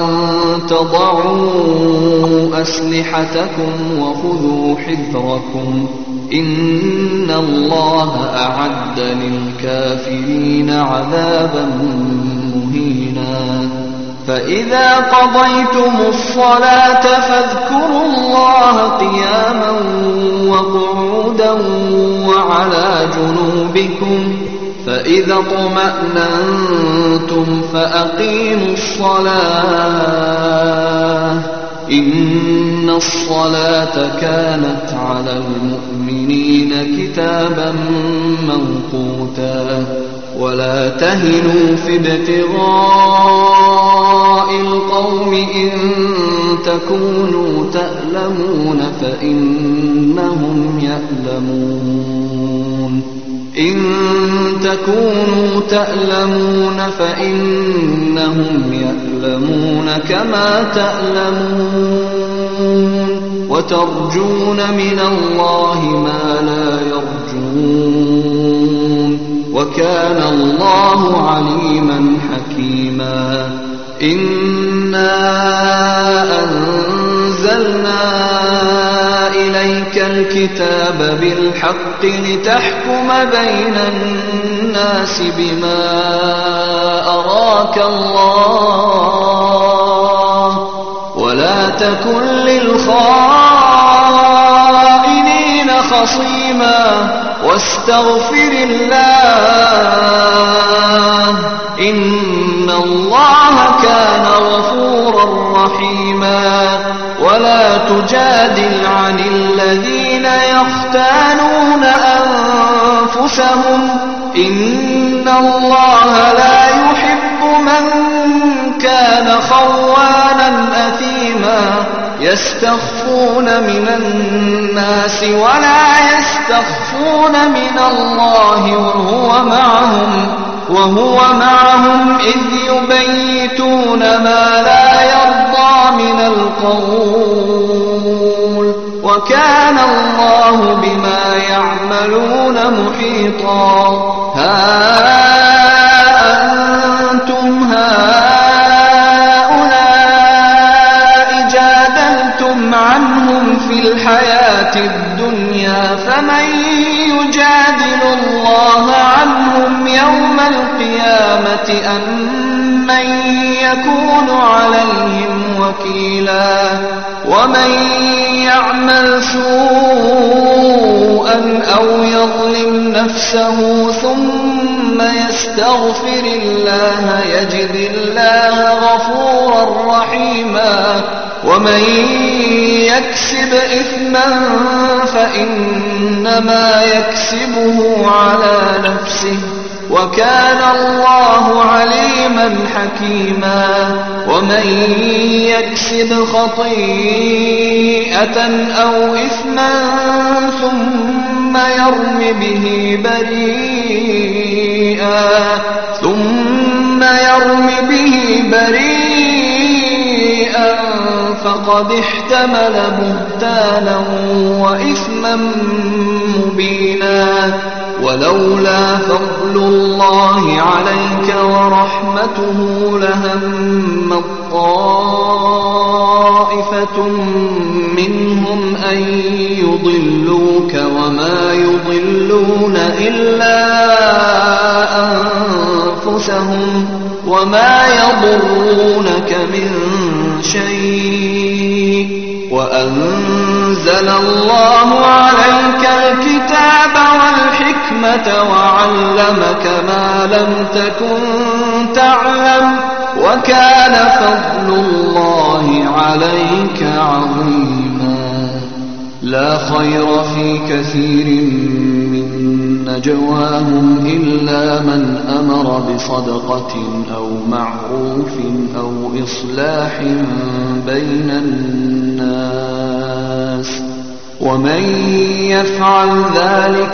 تَضَعُوا أَسْلِحَتَكُمْ وَخُذُوا حِذْرَكُمْ إِنَّ اللَّهَ أَعَدَّ لِلْكَافِرِينَ عَذَابًا مُّهِينًا فَإِذَا قَضَيْتُمُ الصَّلَاةَ فاذكروا الله قِيَامًا وَقُعُودًا وَعَلَىٰ جُنُوبِكُمْ فإذا اطمأننتم فأقيموا الصلاة إن الصلاة كانت على المؤمنين كتابا موقوتا ولا تهنوا في ابتغاء القوم إن تكونوا تألمون فإنهم يألمون كما تألمون وترجون من الله ما لا يرجون وكان الله عليما حكيما إنا أنزلنا إليك الكتاب بالحق لتحكم بين الناس بما أراك الله ولا تكن للخائنين خصيما واستغفر الله إن الله كان غفورا رحيما ولا تجادل عن الذين يختانون أنفسهم إن الله لا يحب من كان خوانا أثيما يستخفون من الناس ولا يستخفون من الله وهو معهم إذ يبيتون ما لا يرضى من القول وكان الله بما يعملون محيطا ها أنتم هؤلاء جادلتم عنهم في الحياة الدنيا فمن يجادل الله عنهم يوم القيامة أم من يكون عليهم وكيلا ومن يعمل سوءا أو يظلم نفسه ثم يستغفر الله يجد الله غفورا رحيما ومن يكسب إثما فإنما يكسبه على نفسه وكان الله عليما حكيما ومن يكسب خطيئة أو إثما ثم يرم به بريئا فقد احتمل بهتانا وإثما مبينا ولولا فضل الله عليك ورحمته لهم طائفة منهم أن يضلوك وما يضلون إلا أنفسهم وما يضرونك من شيء وأنزل الله عليك الكتاب والحكمة وعلمك ما لم تكن تعلم وكان فضل الله عليك عظيما لا خير في كثير من نجواهم إلا من أمر بصدقة أو معروف أو إصلاح بين الناس ومن يفعل ذلك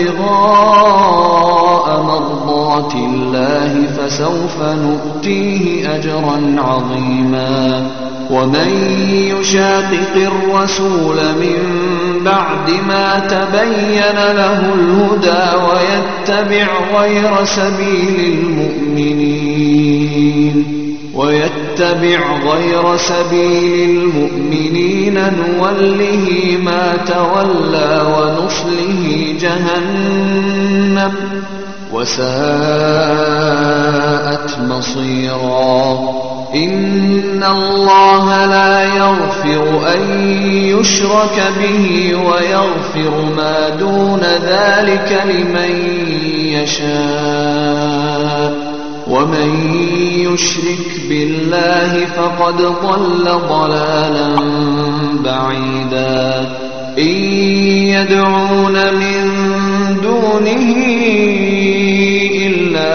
ابتغاء مرضات الله فسوف نؤتيه أجرا عظيما ومن يشاقق الرسول من بعد ما تبين له الهدى ويتبع غير سبيل المؤمنين نوله ما تولى ونصله جهنم وساءت مصيرا إن الله لا يغفر أن يشرك به ويغفر ما دون ذلك لمن يشاء ومن يشرك بالله فقد ضل ضلالا بعيدا إن يدعون من دونه إلا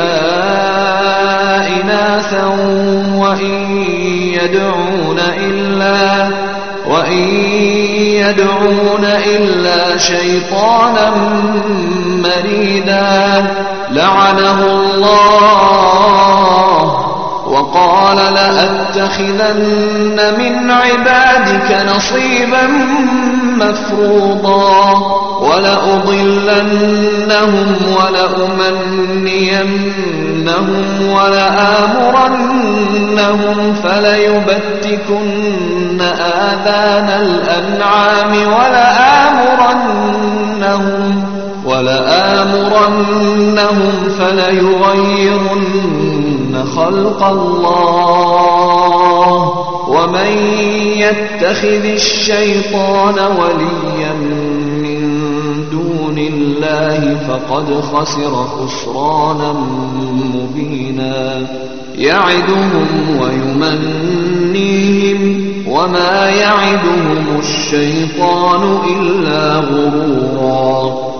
إناثا وإن يدعون إلا شيطانا مريدا لعنه الله وقال لأتخذن من عبادك نصيبا مفروضا ولأضلنهم ولأمنينهم ولآمرنهم فليبتكن آذان الأنعام ولآمرنهم فليغيرن خلق الله ومن يتخذ الشيطان وليا من دون الله فقد خسر خسرانا مبينا يعدهم ويمنيهم وما يعدهم الشيطان إلا غرورا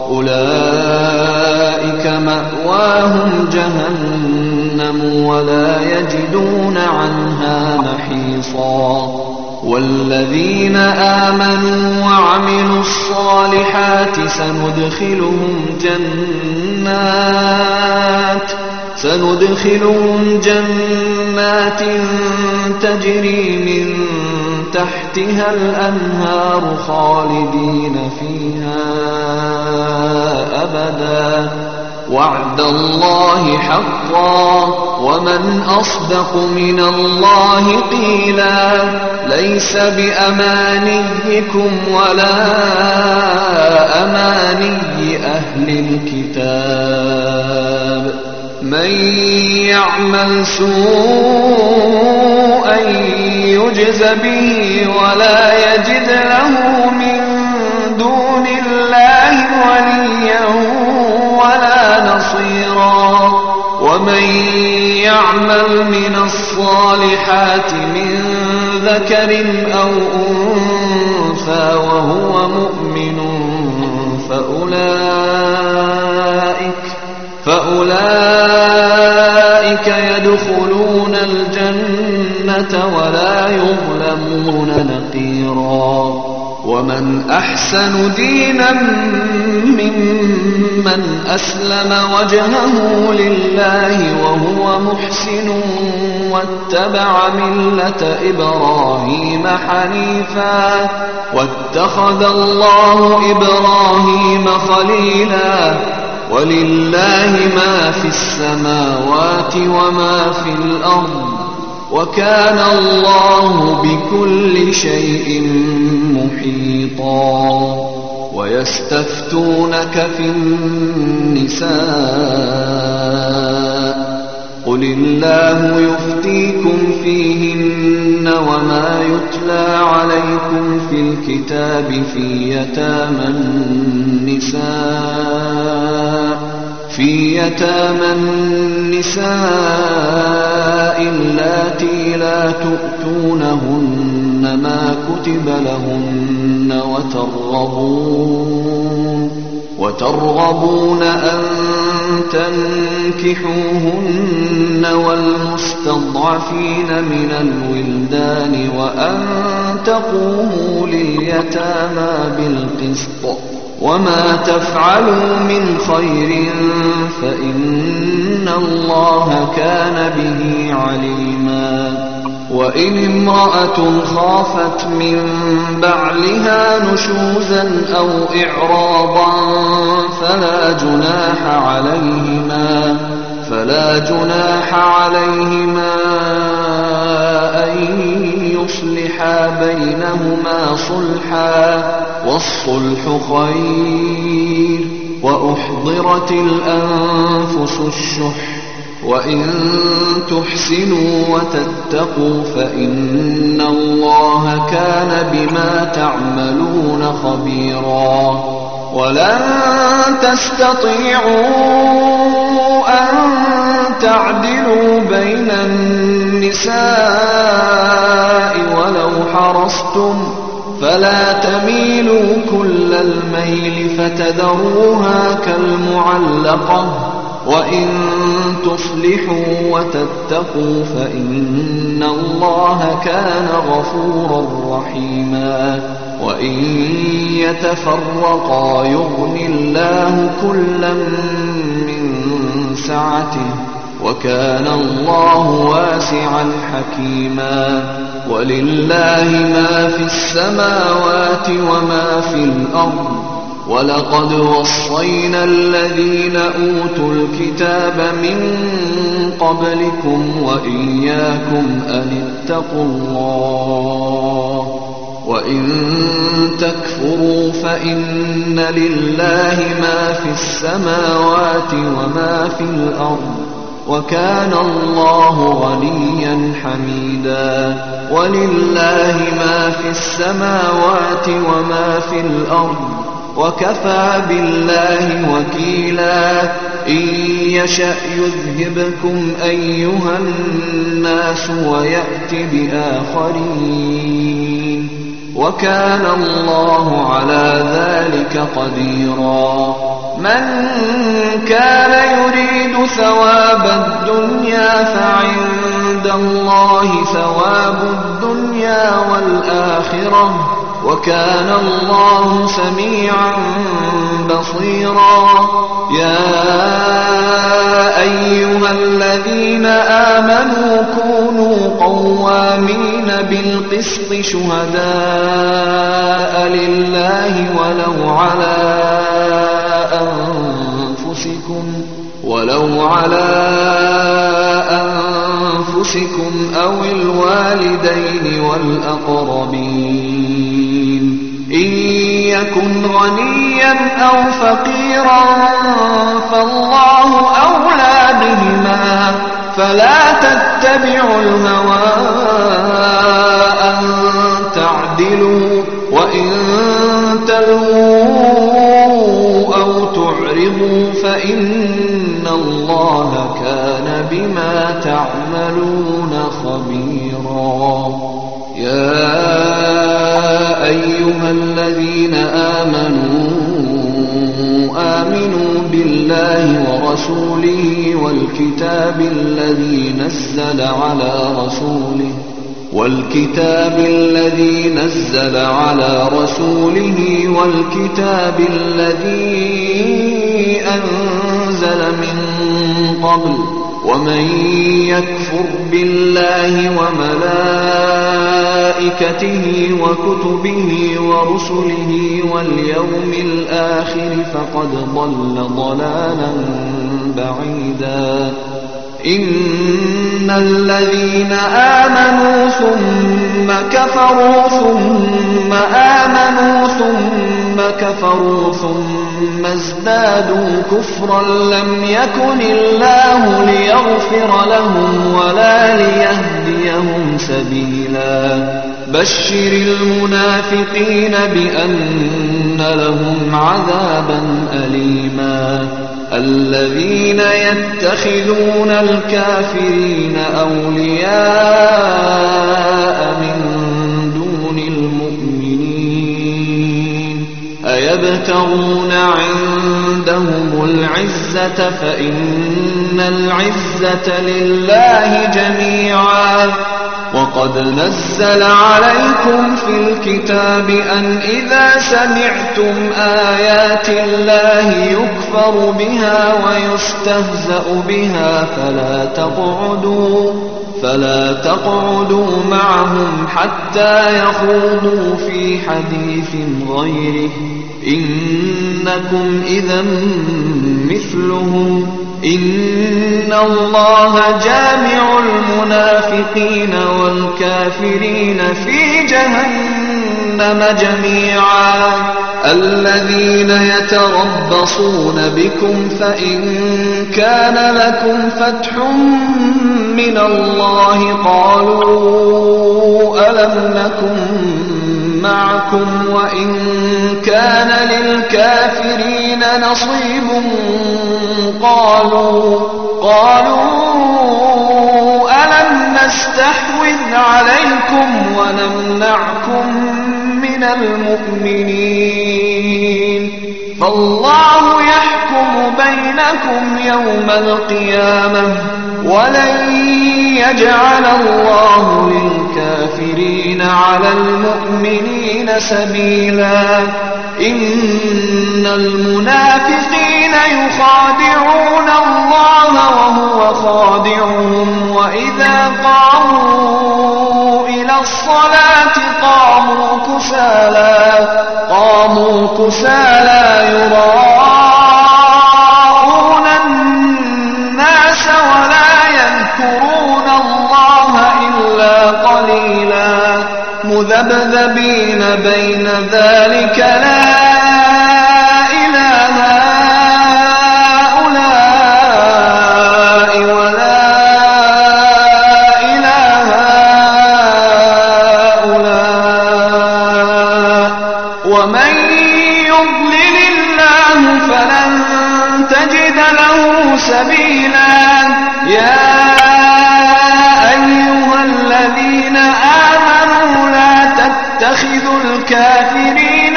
أولئك مأواهم جهنم ولا يجدون عنها محيصا والذين آمنوا وعملوا الصالحات سندخلهم جنات تجري من تحتها الأنهار خالدين فيها أبدا وعد الله حقا ومن أصدق من الله قيلا ليس بأمانيكم ولا أماني أهل الكتاب من يعمل سوءا يجز به ولا يجد له من دون الله وليا ولا نصيرا ومن يعمل من الصالحات من ذكر أو أنثى وهو مؤمن فأولئك يدخلون الجنة ولا يظلمون نقيرا ومن أحسن دينا ممن أسلم وجهه لله وهو محسن واتبع ملة إبراهيم حنيفا واتخذ الله إبراهيم خليلا ولله ما في السماوات وما في الأرض وكان الله بكل شيء محيطا ويستفتونك في النساء قل الله يفتيكم فيهن وما يتلى عليكم في الكتاب في يتامى النساء اللاتي لا تؤتونهن ما كتب لهن وترغبون أن تنكحوهن والمستضعفين من الولدان وأن تقوموا لليتامى بالقسط وما تفعلوا من خير فإن الله كان به عليما وإن امرأة خافت من بعلها نشوزا أو إعراضا فلا جناح عليهما أن يصلحا بينهما صلحا والصلح خير وأحضرت الأنفس الشح وإن تحسنوا وتتقوا فإن الله كان بما تعملون خبيرا ولن تستطيعوا أن تعدلوا بين النساء ولو حرصتم فلا تميلوا كل الميل فتذروها كالمعلقة وإن تصلحوا وتتقوا فإن الله كان غفورا رحيما وإن يتفرقا يغن الله كلا من سعته وكان الله واسعا حكيما ولله ما في السماوات وما في الأرض ولقد وصينا الذين أوتوا الكتاب من قبلكم وإياكم أن اتقوا الله وإن تكفروا فإن لله ما في السماوات وما في الأرض وكان الله غنيا حميدا ولله ما في السماوات وما في الأرض وكفى بالله وكيلا إن يشأ يذهبكم أيها الناس ويأت بآخرين وكان الله على ذلك قديرا من كان يريد ثواب الدنيا فعند الله ثواب الدنيا الدنيا والآخرة وكان الله سميعا بصيرا. يا أيها الذين آمنوا كونوا قوامين بالقسط شهداء لله ولو على أنفسكم أو الوالدين والأقربين إن يكن غنيا أو فقيرا فالله أولى بهما فلا تتبعوا الهوى أن تعدلوا وإن تلووا أو تعرضوا فإن الله كان بما تعملون خبيرا. يا أيها الذين آمنوا بالله ورسوله والكتاب الذي نزل على رسوله والكتاب الذي أنزل من قبل ومن يكفر بالله وملائكته وكتبه ورسله واليوم الآخر فقد ضل ضلالا بعيدا. إن الذين آمنوا ثم كفروا ثم آمنوا ثم كفروا ثم ازدادوا كفرا لم يكن الله ليغفر لهم ولا ليهديهم سبيلا. بشر المنافقين بأن لهم عذابا أليما. الذين يتخذون الكافرين أولياء من دون المؤمنين أيبتغون عندهم العزة فإن العزة لله جميعا. وقد نزل عليكم في الكتاب أن إذا سمعتم آيات الله يكفر بها ويستهزأ بها فلا تقعدوا معهم حتى يخوضوا في حديث غيره إنكم إذا مثلهم. إن الله جامع المنافقين والكافرين في جهنم جميعا. الذين يتربصون بكم فإن كان لكم فتح من الله قالوا ألم نكن معكم وإن كان للكافرين نصيب قالوا ألم نستحوذ عليكم ونمنعكم من المؤمنين فالله يحكم بينكم يوم القيامة ولن يجعل الله للكافرين على المؤمنين سبيلا. إن المنافقين يخادعون الله وهو خادعهم وإذا قاموا إلى الصلاة قاموا كسالى يراءون الناس ولا يذكرون الله إلا قليلا مذبذبين بين ذلك لا إله هؤلاء ولا إله هؤلاء ومن يضلل الله فلن تجد له سبيلا. يا أيها الذين آمنوا لا تتخذوا الكافرين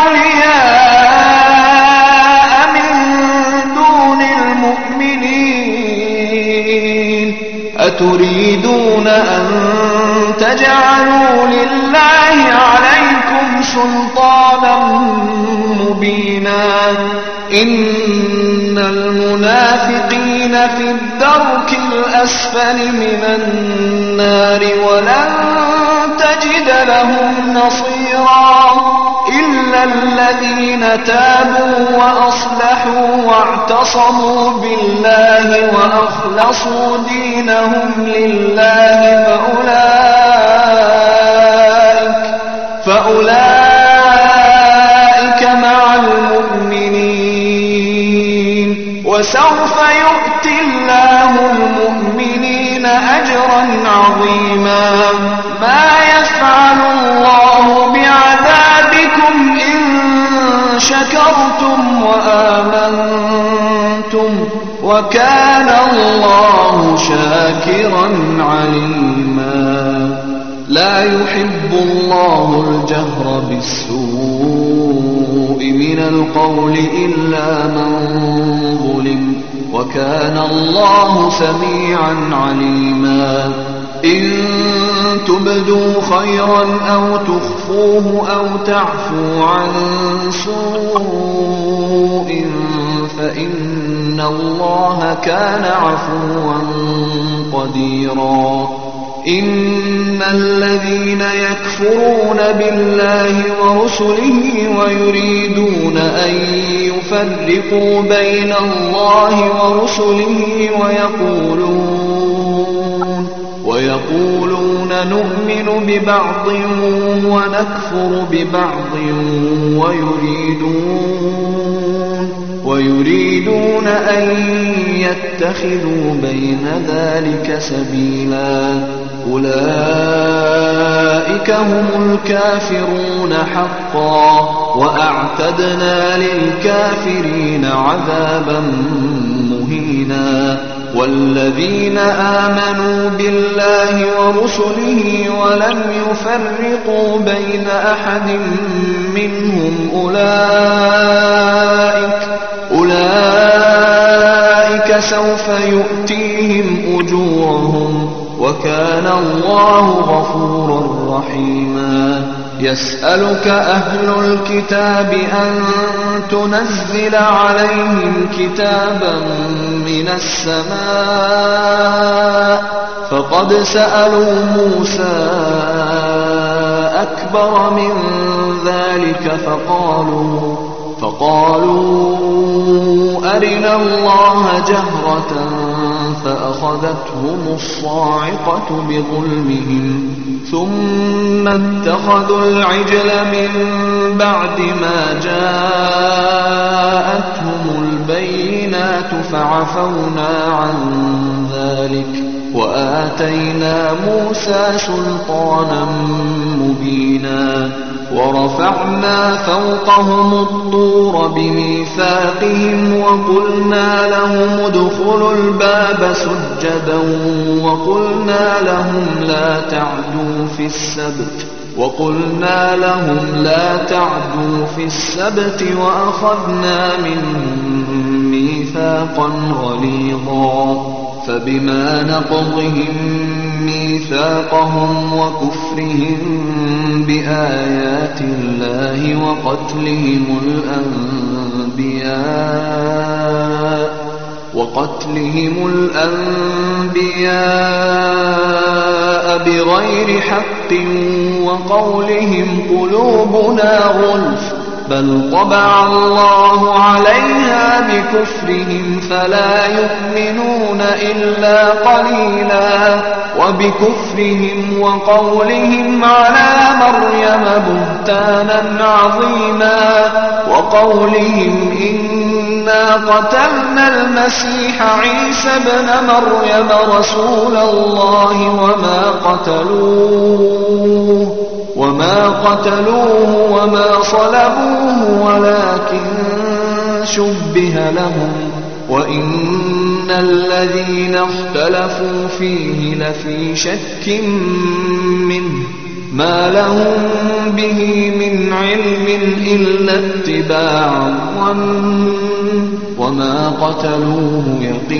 أولياء من دون المؤمنين أتريدون أن تجعلوا سلطانا مبينا إن المنافقين في الدرك الأسفل من النار ولن تجد لهم نصيرا إلا الذين تابوا وأصلحوا واعتصموا بالله وأخلصوا دينهم لله فأولئك مع المؤمنين وسوف يؤتي الله المؤمنين أجرا عظيما ما يفعل الله بعذابكم إن شكرتم وآمنتم وكان الله شاكرا عليما لا يحب الله الجهر بالسوء من القول إلا من ظلم وكان الله سميعا عليما إن تبدوا خيرا أو تخفوه أو تعفو عن سوء فإن الله كان عفوا قديرا إن الذين يكفرون بالله ورسله ويريدون أن يفرقوا بين الله ورسله ويقولون نؤمن ببعض ونكفر ببعض ويريدون أن يتخذوا بين ذلك سبيلا أولئك هم الكافرون حقا وأعتدنا للكافرين عذابا مهينا والذين آمنوا بالله ورسله ولم يفرقوا بين أحد منهم أولئك سوف يؤتيهم أجورهم وكان الله غفورا رحيما يسألك أهل الكتاب أن تنزل عليهم كتابا من السماء فقد سألوا موسى أكبر من ذلك فقالوا أرنا الله جهرة فأخذتهم الصاعقة بظلمهم ثم اتخذوا العجل من بعد ما جاءتهم البينات فعفونا عن ذلك وآتينا موسى سلطانا مبينا ورفعنا فوقهم الطور بميثاقهم وقلنا لهم ادخلوا الباب سجدا وقلنا لهم لا تعدوا في السبت وأخذنا منهم ميثاقا غليظا فبما نقضهم ميثاقهم وكفرهم بآيات الله وقتلهم الأنبياء بغير حق وقولهم قلوبنا غلف بل طبع الله عليها بكفرهم فلا يؤمنون إلا قليلا وبكفرهم وقولهم على مريم بهتانا عظيما وقولهم إنا قتلنا المسيح عيسى ابن مريم رسول الله وما قتلوه وما صلبوه ولكن شبه لهم وإن الذين اختلفوا فيه لفي شك منه ما لهم به من علم إلا اتباع الظن وما قتلوه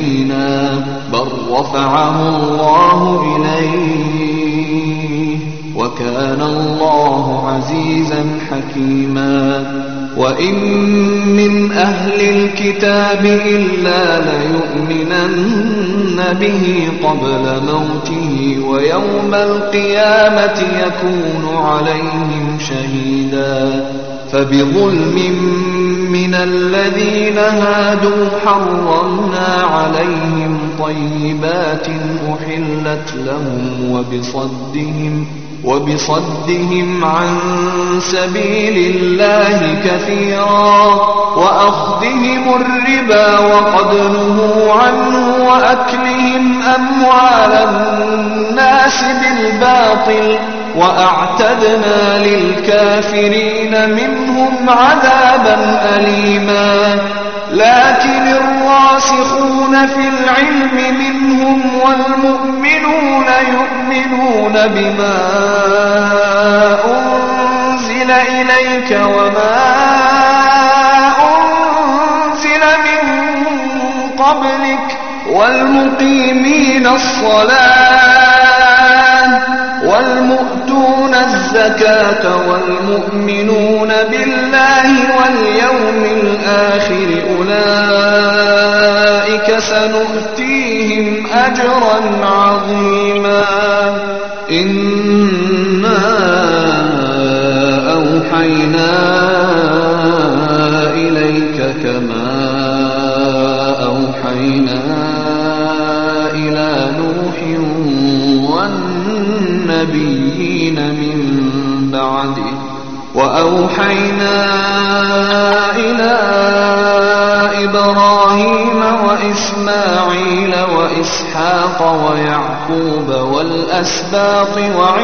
يقينا بل رفعه الله إليه وكان الله عزيزا حكيما وإن من أهل الكتاب إلا ليؤمنن به قبل موته ويوم القيامة يكون عليهم شهيدا فبظلم من الذين هادوا حرمنا عليهم طيبات أحلت لهم وبصدهم عن سبيل الله كثيرا وأخذهم الربا وقد نهوا عنه وأكلهم أموال الناس بالباطل وأعتدنا للكافرين منهم عذابا أليما لكن الراسخون في العلم منهم والمؤمنون يؤمنون بما أنزل إليك وما أنزل من قبلك والمقيمين الصلاة والمؤتون الزكاة والمؤمنون بالله واليوم الآخر أولئك سنؤتيهم أجرا عظيما إنا أوحينا إليك كما أوحينا إلى نوح والنبيين من بعده وأوحينا إلى إبراهيم وإسماعيل وإسحاق ويعقوب والأسباط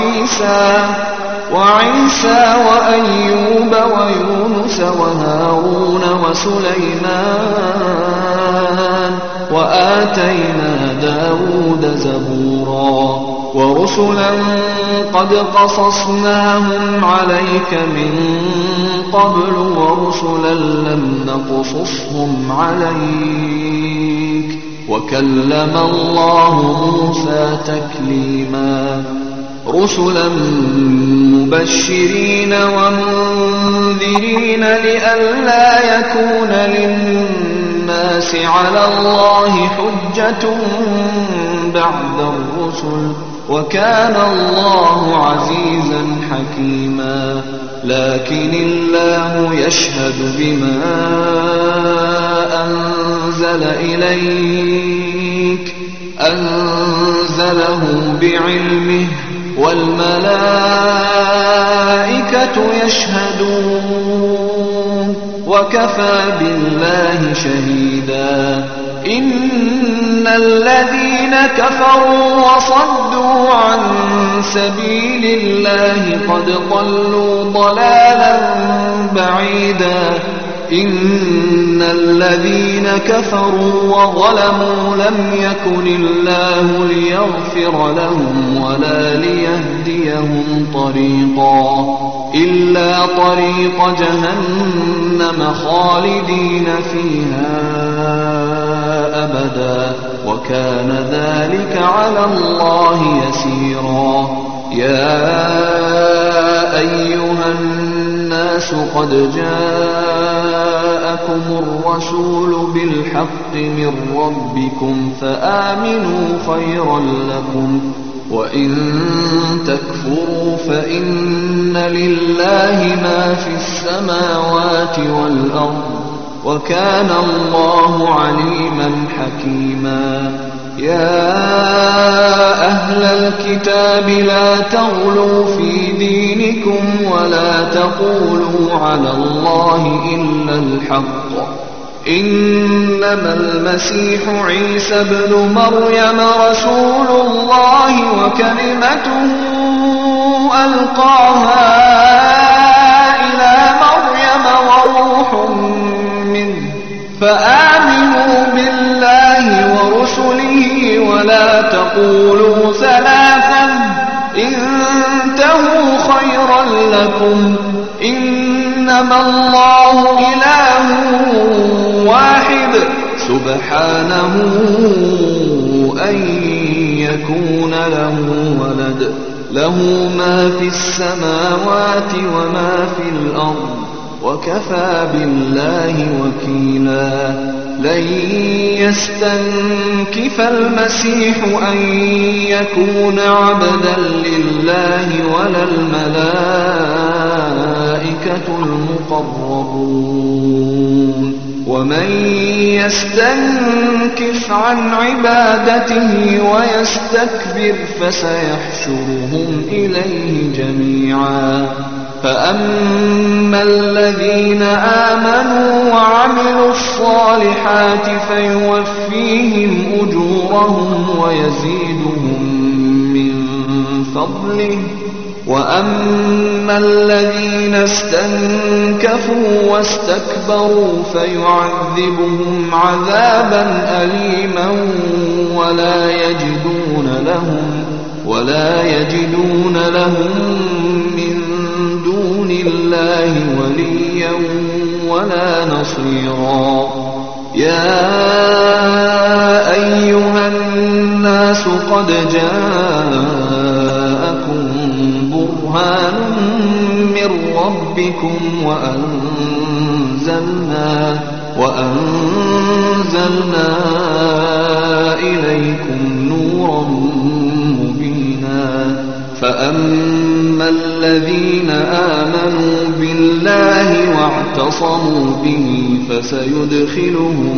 وعيسى وأيوب ويونس وهارون وسليمان وآتينا داود زبورا ورسلا قد قصصناهم عليك من قبل ورسلا لم نقصصهم عليك وكلم الله موسى تكليما رسلا مبشرين ومنذرين لئلا يكون للناس على الله حجة بعد الرسل وكان الله عزيزا حكيما لكن الله يشهد بما أنزل إليك أنزله بعلمه والملائكة يشهدون وكفى بالله شهيدا إن الذين كفروا وصدوا عن سبيل الله قد ضلوا ضلالا بعيدا إن الذين كفروا وظلموا لم يكن الله ليغفر لهم ولا ليهديهم طريقا إلا طريق جهنم خالدين فيها أبدا وكان ذلك على الله يسيرا يا أيها الناس قد جاءكم الرسول بالحق من ربكم فآمنوا خيرا لكم وإن تكفروا فإن لله ما في السماوات والأرض وكان الله عليما حكيما يا أهل الكتاب لا تغلوا في دينكم ولا تقولوا على الله إلا الحق إنما المسيح عيسى بن مريم رسول الله وكلمته ألقاها إلى مريم وروح منه فآمنوا بالله ورسله ولا تقولوا ثلاثا انتهوا خيرا لكم إنما الله إله واحد سبحانه أن يكون له ولد له ما في السماوات وما في الأرض وكفى بالله وكيلا لن يستنكف المسيح أن يكون عبدا لله ولا الملائكة المقربون ومن يستنكف عن عبادته ويستكبر فسيحشرهم إليه جميعا فأما الذين آمنوا وعملوا الصالحات فيوفيهم أجورهم ويزيدهم من فضله وأما الذين استنكفوا واستكبروا فيعذبهم عذابا أليما ولا يجدون لهم من دون الله وليا ولا نصيرا يا أيها الناس قد جاءكم برهان من ربكم وأنزلنا إليكم نورا مبينا فأما الذين آمنوا بالله واعتصموا به فسيدخلهم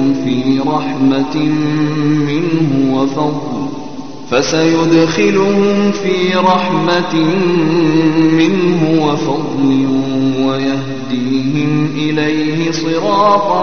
في رحمة منه وفضل ويهديهم إليه صراطا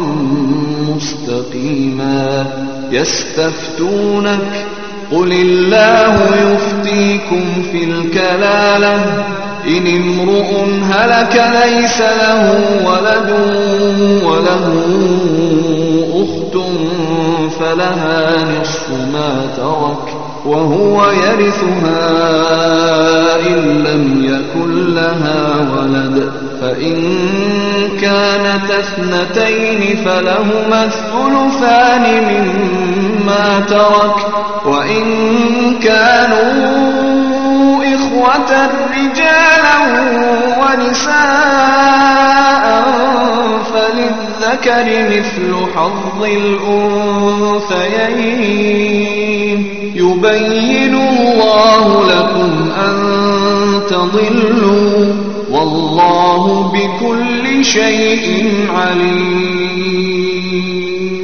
مستقيما يستفتونك قل الله يفتيكم في الكلالة إن امرؤ هلك ليس له ولد وله أخت فلها نصف ما ترك وهو يرثها إن لم يكن لها ولد فإن كانت اثنتين فلهما الثلثان مما ترك وإن كانوا إخوة رجالا ونساء فللذكر مثل حظ الأنثيين يبين الله لكم أن تضلوا والله بكل شيء عليم